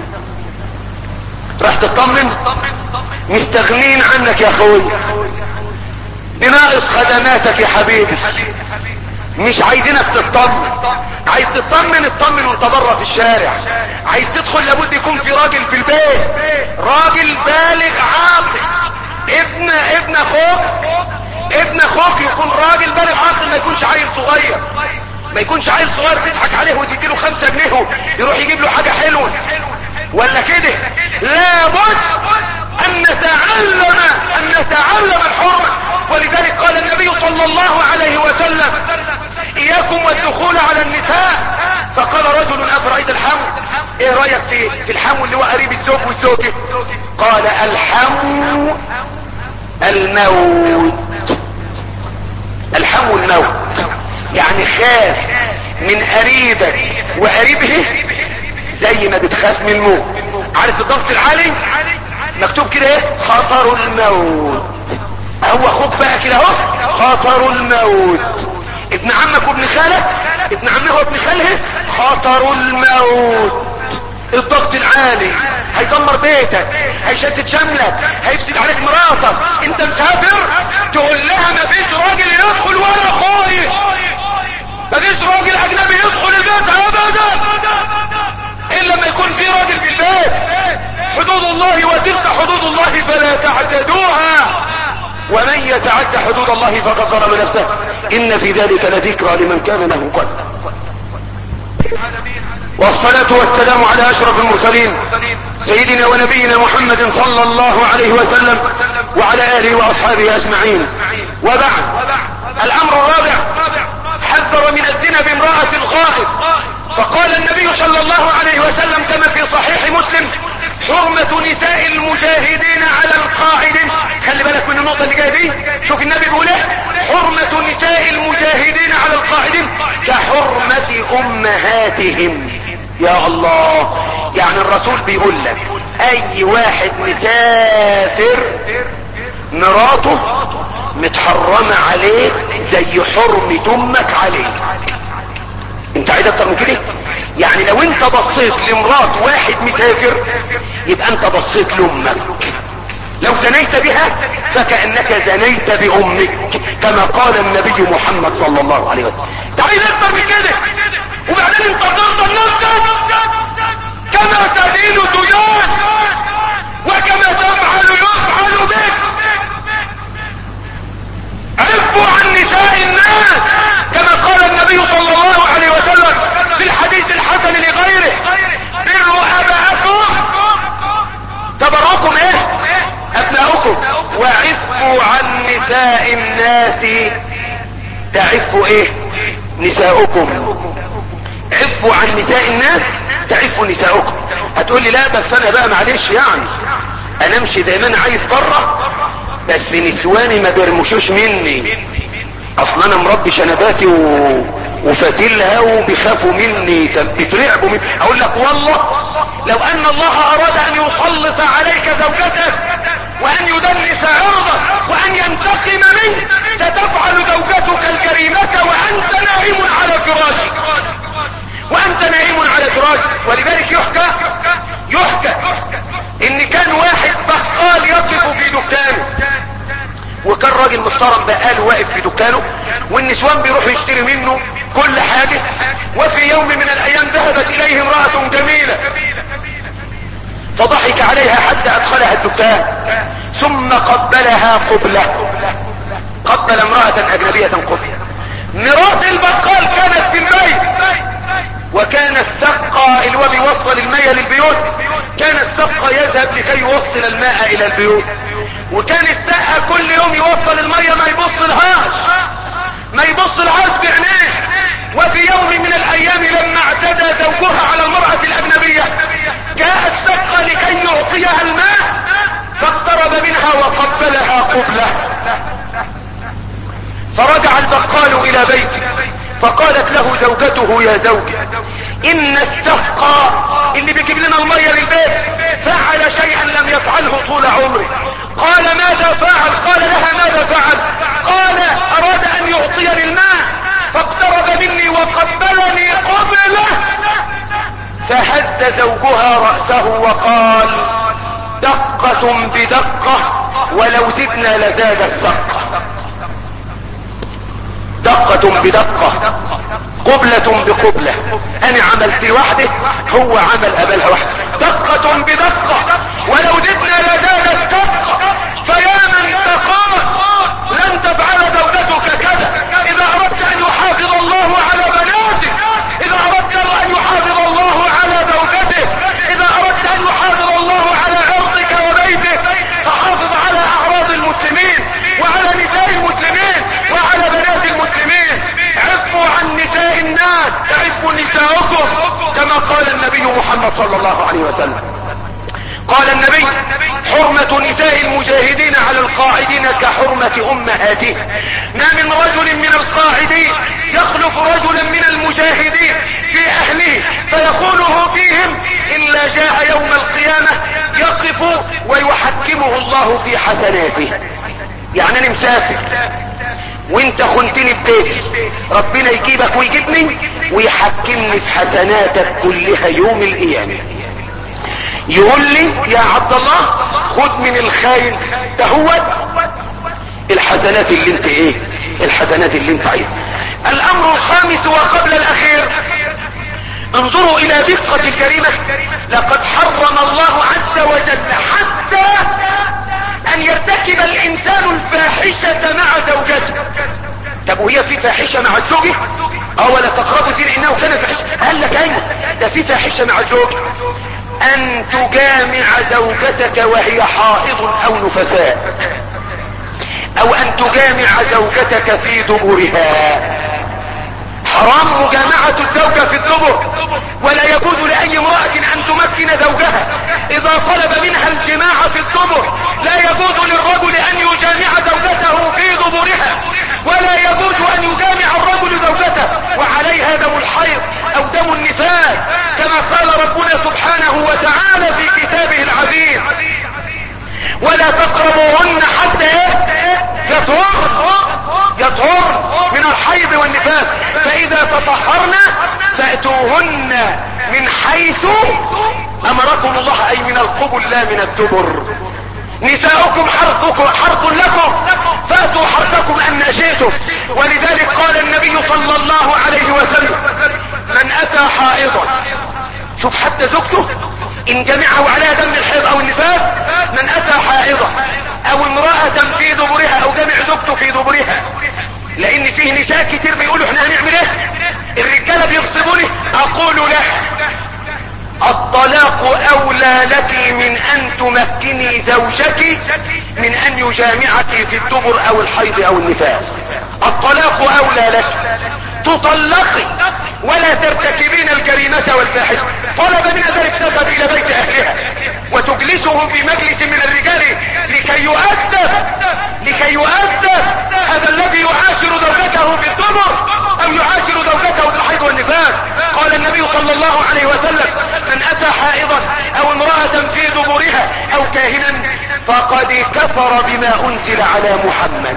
S3: راح تطمن؟ مستغنين عنك يا اخوي، بناقص خدماتك يا حبيبي، مش عايزينك تطمن. عايز تطمن اطمن وانت بره في الشارع. عايز تدخل لابد يكون في راجل في البيت، راجل بالغ عاقل. ابن اخوك يكون راجل بالغ عاقل، ما يكونش عيل صغير. ما يكونش عيل صغير تضحك عليه وتديله 5 جنيه يروح يجيب له حاجة حلوة ولا كده. لابد ان نتعلم الحرمة. ولذلك قال النبي صلى الله عليه وسلم اياكم والدخول على النساء. فقال رجل افرأيت الحمو، ايه رأيك في الحمو اللي هو قريب الزوج والزوجة؟ قال الحمو الموت. الحمو الموت، يعني خاف من قريبك وقريبه زي ما بتخاف من الموت. عارف الضغط العالي مكتوب كده ايه؟ خطر الموت. هو اخوك بقى كده اهو، خطر الموت. ابن عمك وابن خالك، ابن عمه وابن خاله، خطر الموت. الضغط العالي هيدمر بيتك، هيشتت شملك، هيفسد عليك مراتك. انت مسافر تقول لها مفيش راجل يدخل ولا اخوي، مفيش راجل اجنبي يدخل البيت ابدا الا لما يكون في راجل في البيت. حدود الله وتلك حدود الله فلا تعتدوها، ومن يتعد حدود الله فقد ظلم نفسه، ان في ذلك لذكرى لمن كان له قلب. والصلاة والسلام على اشرف المرسلين سيدنا ونبينا محمد صلى الله عليه وسلم وعلى اله واصحابه اجمعين. وبعد، الامر الرابع حذر من الزنا بامرأة الغائب. فقال النبي صلى الله عليه وسلم كما في صحيح مسلم: حرمة نساء المجاهدين على القاعدين. خلي بالك من النقطة اللي جايه دي، شوف النبي بيقول ايه: حرمة نساء المجاهدين على القاعدين كحرمة امهاتهم. يا الله، يعني الرسول بيقول لك اي واحد مسافر مراته متحرمة عليه زي حرمة امك عليه. انت عايز اكتر من كده؟ يعني لو انت بصيت لمرات واحد مسافر يبقى انت بصيت لامك. لو زنيت بها فكأنك زنيت بامك، كما قال النبي محمد صلى الله عليه وسلم. انت عايز اكتر من كده؟ وبعدين انت ترضى نفسك كما تدين تدان وكما تفعل يفعل بك. عفوا عن نساء الناس كما قال النبي صلى الله عليه وسلم في الحديث الحسن لغيره: بروا اباءكم تبركم ايه ابناؤكم، وعفوا عن نساء الناس تعفوا ايه نساؤكم. عفوا عن نساء الناس تعفوا نساؤكم. هتقول لي لا بس انا بقى معلش، يعني انا امشي دايما عايز بره بس نسواني ما بيرمشوش مني، اصلا انا مربي شنباتي وفاتلها وبيخافوا مني بيترعبوا مني. اقول لك والله لو ان الله اراد ان يسلط عليك زوجتك وان يدنس عرضك وان ينتقم منك ستفعل زوجتك الجريمة وانت نائم على فراشك، ولذلك يحكى ان كان واحد بقال يقف في دكانه، وكان راجل محترم بقال واقف في دكانه والنسوان بيروحوا يشتري منه كل حاجة. وفي يوم من الايام ذهبت اليه امرأة جميلة فضحك عليها حتى ادخلها الدكان ثم قبلها قبلة. قبل امرأة اجنبية قبلة. مرات البقال كانت في البيت، وكان السقا اللي هو بيوصل الماء للبيوت كان السقا يذهب لكي يوصل الماء الى البيوت، وكان السقا كل يوم يوصل المية ما يبصلهاش بعينيه. وفي يوم من الايام لما اعتدى زوجها على المرأة الاجنبية جاء السقا لكي يعطيها الماء فاقترب له يا زوجي ان السقا اللي بيجيب لنا المية للبيت فعل شيئا لم يفعله طول عمره. قال ماذا فعل؟ قال لها ماذا فعل؟ قال اراد ان يعطيني الماء فاقترب مني وقبلني قبله فهز زوجها رأسه وقال دقة بدقة ولو زدنا لزاد السقة. دقة بدقة قبلة بقبلة، انا عملت لوحده هو عمل قبلها وحده. دقة بدقة ولو زدنا لزاد السقة. فيا من تقال لن تفعل زوجتك كذا. اذا اردت ان يحافظ الله على بناتك، اذا اردت ان يحافظ الله على زوجتك، اذا اردت ان يحافظ الله على عرضك وبيتك، فحافظ على اعراض المسلمين وعلى نساء المسلمين وعلى بنات المسلمين. عفوا عن نساء الناس تعفوا نساؤكم كما قال النبي محمد صلى الله عليه وسلم. قال النبي حرمة نساء المجاهدين على القاعدين كحرمة امهاتهم. ما من رجل من القاعدين يخلف رجلا من المجاهدين في اهله فيخونه فيهم الا جاء يوم القيامة يقف ويحكمه الله في حسناته. يعني انا مسافر وانت خنتني ببيتي، ربنا يجيبك ويجيبني ويحكمني في حسناتك كلها يوم القيامة. يقول لي يا عبد الله خد من الخاين دهوت الحسنات اللي انت ايه، الحسنات اللي انت عايزها. الامر الخامس وقبل الاخير، انظروا الى دقة الجريمة. لقد حرم الله عز وجل حتى ان يرتكب الانسان الفاحشة مع زوجته. طب وهي في فاحشة مع الزوج؟ ولا تقربوا الزنا انه كان فاحشة. قال لك ايوه ده في فاحشة مع الزوج، ان تجامع زوجتك وهي حائض او نفساء، او ان تجامع زوجتك في دبرها. حرام مجامعة الزوجة في الدبر، ولا يجوز لأي امرأة أن تمكن زوجها إذا طلب منها الجماع في الدبر. لا يجوز للرجل أن يجامع زوجته في دبرها، ولا يجوز أن يجامع الرجل زوجته وعليها دم الحيض أو دم النفاس، كما قال ربنا سبحانه وتعالى في كتابه العزيز ولا تقربوهن حتى يطهرن من الحيض والنفاس، فإذا تطهرن فأتوهن من حيث أمركم الله، أي من القبل لا من الدبر. نساؤكم حرث لكم فأتوا حرثكم أن شئتم. ولذلك قال النبي صلى الله عليه وسلم من أتى حائضا، شوف حتى زوجته إن جمعه عليها دم الحيض أو النفاس، من أتى حائضا أو امرأة في دبرها أو جمع زوجته في دبرها، لأن فيه نساء كتير بيقولوا احنا هنعمل ايه، الرجالة بيغصبوني. أقول له الطلاق أولى لك من أن تمكني زوجك من أن يجامعك في الدبر أو الحيض أو النفاس. الطلاق أولى لك، تطلقي ولا ترتكبين الجريمة والفاحشة. طلب من ذلك تذهب إلى بيت أهلها وتجلسه في مجلس من الرجال لكي يؤدب هذا الذي يعاشر زوجته في الدبر أو يعاشر زوجته في الحيض والنفاس. قال النبي صلى الله عليه وسلم من أتى حائضا أو امرأة في دبرها أو كاهنا فقد كفر بما أنزل على محمد.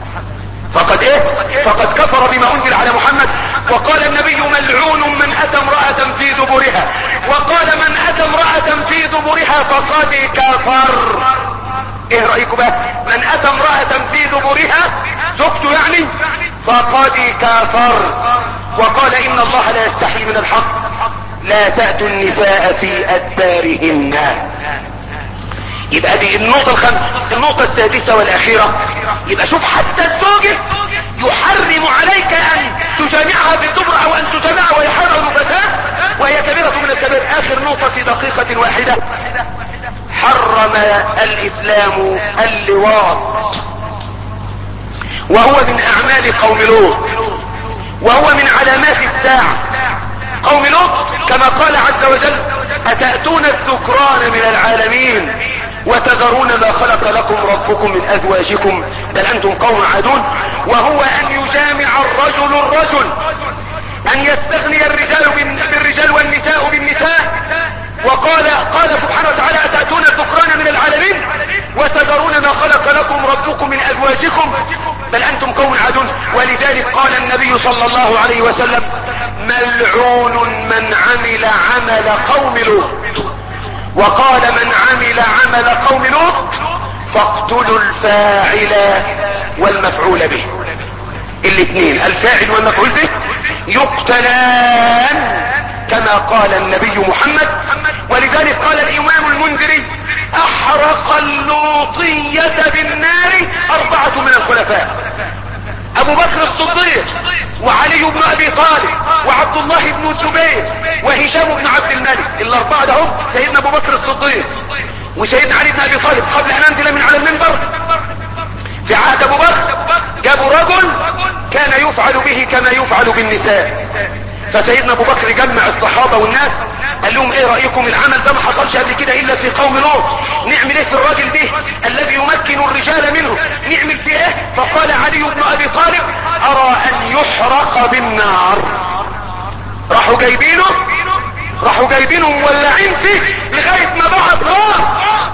S3: فقد كفر بما أنزل على محمد. وقال النبي ملعون من أتى امرأة في دبرها، وقال من أتى امرأة في دبرها فقد كفر. ايه رأيكم بقى؟ من أتى امرأة في دبرها زوجته يعني فقد كفر. وقال إن الله لا يستحي من الحق لا تأتوا النساء في أدبارهن. يبقى دي النقطة الخامسة. النقطة السادسة والأخيرة، يبقى شوف حتى الزوجة يحرم عليك أن تجامعها في الدبر أو أن تجامعها وهي حائض فتاة وهي كبيرة من الكبائر. آخر نقطة في دقيقة واحدة، حرم الإسلام اللواط، وهو من أعمال قوم لوط، وهو من علامات الساعة. قوم لوط كما قال عز وجل أتأتون الذكران من العالمين وتذرون ما خلق لكم ربكم من أزواجكم بل أنتم قوم عادون. وهو أن يجامع الرجل ان يستغني الرجال بالرجال والنساء بالنساء. قال سبحانه وتعالى اتأتون الذكران من العالمين وتذرون ما خلق لكم ربكم من ازواجكم بل انتم قوم عادون. ولذلك قال النبي صلى الله عليه وسلم ملعون من عمل عمل قوم لوط. وقال من عمل عمل قوم لوط فاقتلوا الفاعل والمفعول به. الاثنين الفاعل والمفعول به يقتلان كما قال النبي محمد. ولذلك قال الامام المنذري احرق اللوطية بالنار 4 من الخلفاء: ابو بكر الصديق وعلي بن ابي طالب وعبد الله بن الزبير وهشام بن عبد الملك. الاربعة ده هم سيدنا ابو بكر الصديق وسيدنا علي بن ابي طالب. قبل ان انزل من على المنبر في عهد ابو بكر جابوا رجل كان يفعل به كما يفعل بالنساء. فسيدنا ابو بكر جمع الصحابة والناس قال لهم ايه رأيكم العمل ده ما حصلش قبل كده الا في قوم لوط، نعمل ايه في الراجل ده الذي يمكن الرجال منه، نعمل فيه ايه؟ فقال علي بن ابي طالب ارى ان يحرق بالنار. راحوا جايبينه مولعين فيه لغاية ما بعد نار،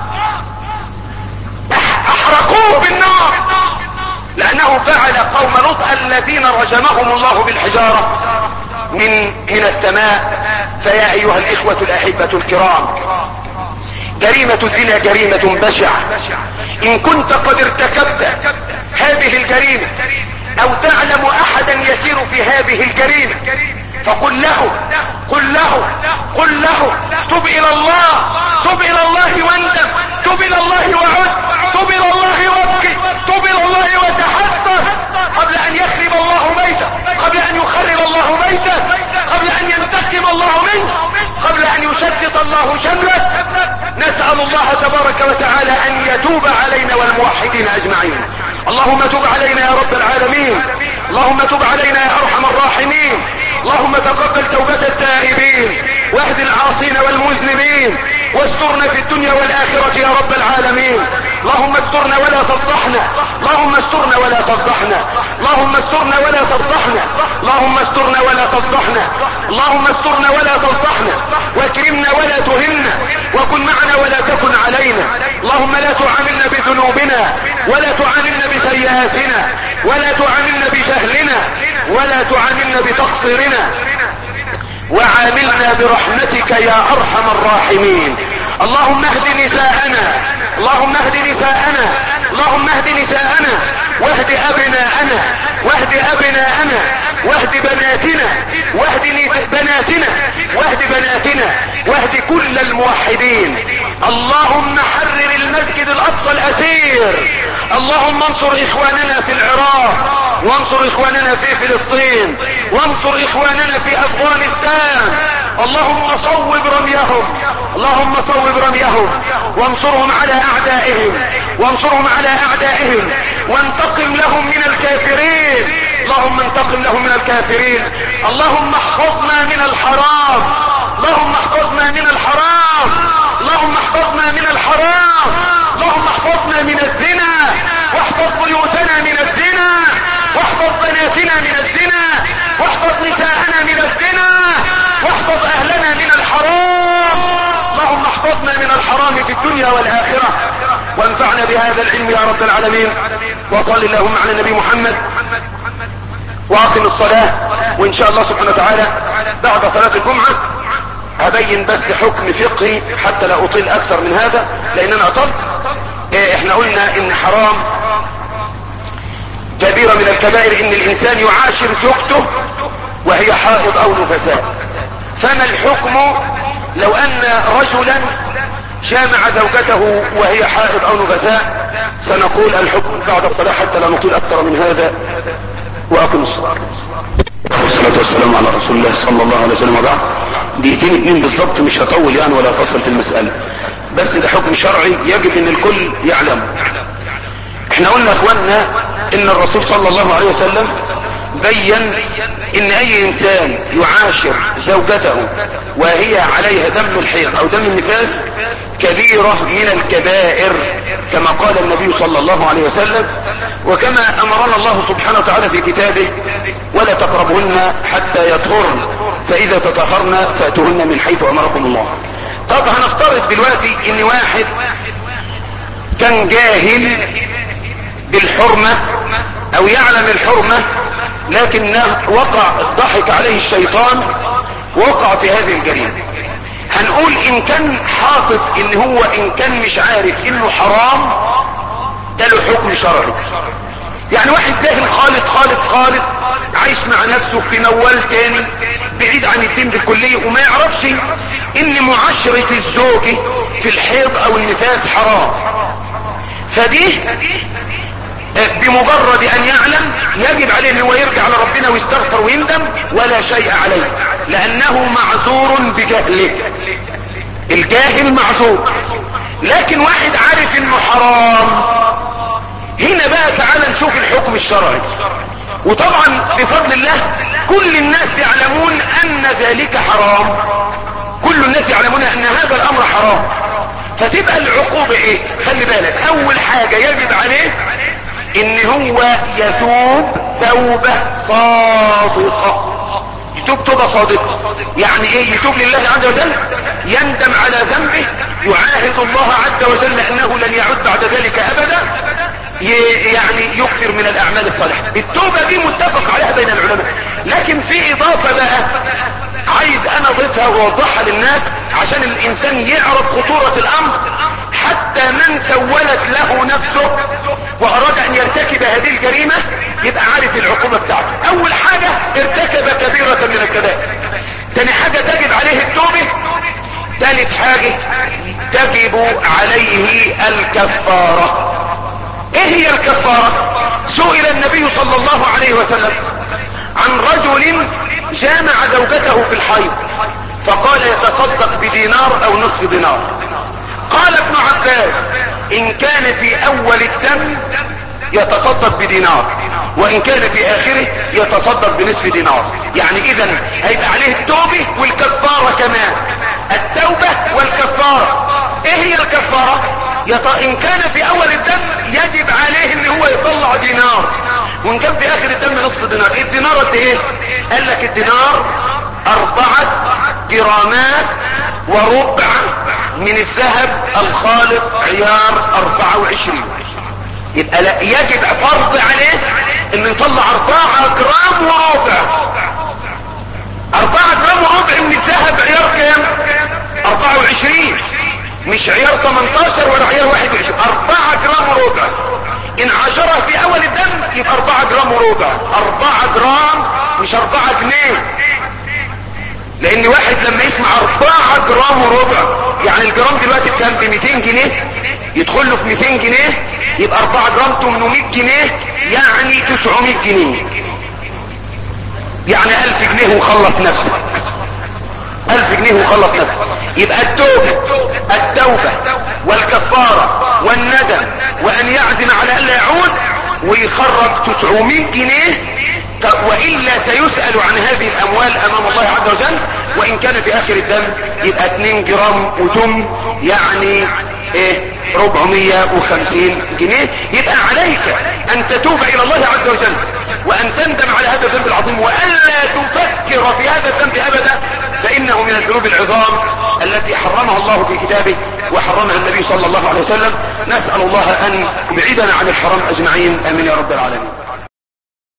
S3: احرقوه بالنار لانه فعل قوم لوط الذين رجمهم الله بالحجارة من السماء. فيا ايها الاخوة الاحبة الكرام، جريمة الزنا جريمة بشعة. ان كنت قد ارتكبت هذه الجريمة او تعلم احدا يسير في هذه الجريمة فقل له تب الى الله واندم، تب الى الله وعد، تب الى الله وابكي، تب الى الله وتحسر قبل ان يخرب الله بيته، قبل ان يخرب الله بيته، قبل ان ينتقم الله منه، قبل ان يشتت الله شمله. نسأل الله تبارك وتعالى ان يتوب علينا والموحدين اجمعين. اللهم تب علينا يا رب العالمين، اللهم تب علينا يا ارحم الراحمين، اللهم تقبل توبة التائبين واهد العاصين والمذنبين واسترنا في الدنيا والآخرة يا رب العالمين. اللهم استرنا ولا تفضحنا، اللهم استرنا ولا تفضحنا، اللهم استرنا ولا تفضحنا، اللهم استرنا ولا تفضحنا، اللهم استرنا ولا تفضحنا، واكرمنا ولا تهنا، وكن معنا ولا تكن علينا. اللهم لا تعاملنا بذنوبنا ولا تعاملنا بسيئاتنا ولا تعاملنا بجهلنا ولا تعاملنا بتقصيرنا، وعاملنا برحمتك يا ارحم الراحمين. اللهم اهد نساءنا، اللهم اهد نساءنا، اللهم اهد نساءنا واهد ابناءنا واهد ابناءنا واهد بناتنا واهد بناتنا واهد بناتنا واهد كل الموحدين. اللهم حرر المسجد الاقصى الاسير، اللهم انصر اخواننا في العراق، وانصر اخواننا في فلسطين، وانصر اخواننا في افغانستان. اللهم صوب رميهم، اللهم صوب رميهم وانصرهم على اعدائهم، وانصرهم على اعدائهم، وانتقم لهم من الكافرين، اللهم انتقم لهم من الكافرين. اللهم احفظنا من الحرام، اللهم احفظنا من الحرام، اللهم احفظنا من الحرام، اللهم احفظنا من الزنا، واحفظ بيوتنا من الزنا، واحفظ بناتنا من الزنا، واحفظ نساءنا من الزنا، واحفظ اهلنا من الحرام. اللهم احفظنا من الحرام في الدنيا والاخرة، وانفعنا بهذا العلم يا رب العالمين. وصل اللهم على النبي محمد واقم الصلاة. وان شاء الله سبحانه وتعالى بعد صلاة الجمعة هبين بس حكم فقهي حتى لا اطيل اكثر من هذا لاننا اطلت. احنا قلنا ان حرام كبيرة من الكبائر ان الانسان يعاشر زوجته وهي حائض او نفساء. فما الحكم لو ان رجلا جامع زوجته وهي حائض او نفساء؟ سنقول الحكم بعد الصلاة حتى لا نطيل اكثر من هذا. واقم الصلاة. والصلاة والسلام على رسول الله صلى الله عليه وسلم. وبعد دقيقتين 2 بالضبط، مش هطول يعني ولا افصل في المسألة، بس ده حكم شرعي يجب ان الكل يعلم. احنا قلنا اخواننا ان الرسول صلى الله عليه وسلم بين ان اي انسان يعاشر زوجته وهي عليها دم الحيض او دم النفاس كبيرة من الكبائر كما قال النبي صلى الله عليه وسلم، وكما امرنا الله سبحانه وتعالى في كتابه ولا تقربهن حتى يطهرن فاذا تطهرن فاتوهن من حيث امركم الله. طب هنفترض دلوقتي ان واحد كان جاهل بالحرمة او يعلم الحرمة لكنه ضحك عليه الشيطان وقع في هذه الجريمة. هنقول ان كان حاطط ان هو ان كان مش عارف انه حرام ده له حكم شرعي. يعني واحد جاهل خالص عايش مع نفسه في موال تاني بعيد عن الدين بالكلية وما يعرفش ان معاشرة الزوج في الحيض او النفاس حرام، فدي بمجرد ان يعلم يجب عليه ان هو يرجع لربنا ويستغفر ويندم ولا شيء عليه لانه معذور بجهله. الجاهل معذور. لكن واحد عارف انه حرام، هنا بقى تعالى نشوف الحكم الشرعي. وطبعا بفضل الله كل الناس يعلمون ان ذلك حرام، كل الناس يعلمون ان هذا الامر حرام. فتبقى العقوبة ايه؟ خلي بالك، اول حاجة يجب عليه ان هو يتوب توبة صادقة. يتوب توبة صادقة يعني ايه؟ يتوب لله عز وجل، يندم على ذنبه، يعاهد الله عز وجل انه لن يعود بعد ذلك ابدا، يعني يكثر من الاعمال الصالحة. التوبة دي متفق عليها بين العلماء. لكن في اضافة بقى عايز انا اضيفها واوضحها للناس عشان الانسان يعرف خطورة الامر، حتى من سولت له نفسه واراد ان يرتكب هذه الجريمة يبقى عارف العقوبة بتاعته. اول حاجة ارتكب كبيرة من الكبائر. تاني حاجة تجب عليه التوبة. تالت حاجة تجب عليه الكفارة. ايه هي الكفارة؟ سئل النبي صلى الله عليه وسلم عن رجل جامع زوجته في الحيض فقال يتصدق بدينار او نصف دينار. قال ابن عباس ان كان في اول الدم يتصدق بدينار وان كان في اخره يتصدق بنصف دينار. يعني اذا هيبقى عليه التوبة والكفارة كمان، التوبة والكفارة. ايه هي الكفارة؟ ان كان في اول الدم يجب عليه ان هو يطلع دينار، وان كان في اخر الدم نصف دينار. الدينار قد ايه؟ قال لك الدينار 4 جرامات وربع من الذهب الخالص عيار 24. يبقى لا يجب فرض عليه انه يطلع 4 جرام وربع. 4 جرام وربع من الذهب عيار كام؟ 24، مش عيار 18 ولا عيار 21. 4 جرام وربع ان عشرها في اول الدم يبقى 4 جرام وربع. 4 جرام مش 4 جنيه، لان واحد لما يسمع 4 جرام وربع يعني الجرام دلوقتي بكام؟ ب 200 جنيه، يدخل له في 200 جنيه يبقى 4 جرام 800 جنيه يعني 900 جنيه، يعني 1000 جنيه وخلص نفسه. 1000 جنيه وخلص نفسه. يبقى التوبة والكفارة والندم وان يعزم على الا يعود ويخرج 900 جنيه، وإلا سيسأل عن هذه الأموال أمام الله عز وجل. وإن كان في آخر الدم يبقى 2 جرام وتم يعني 450 جنيه. يبقى عليك أن تتوب إلى الله عز وجل وأن تندم على هذا الذنب العظيم وألا تفكر في هذا الذنب أبدا، فإنه من الذنوب العظام التي حرمها الله في كتابه وحرمها النبي صلى الله عليه وسلم. نسأل الله أن يبعدنا عن الحرام أجمعين. آمين يا رب العالمين.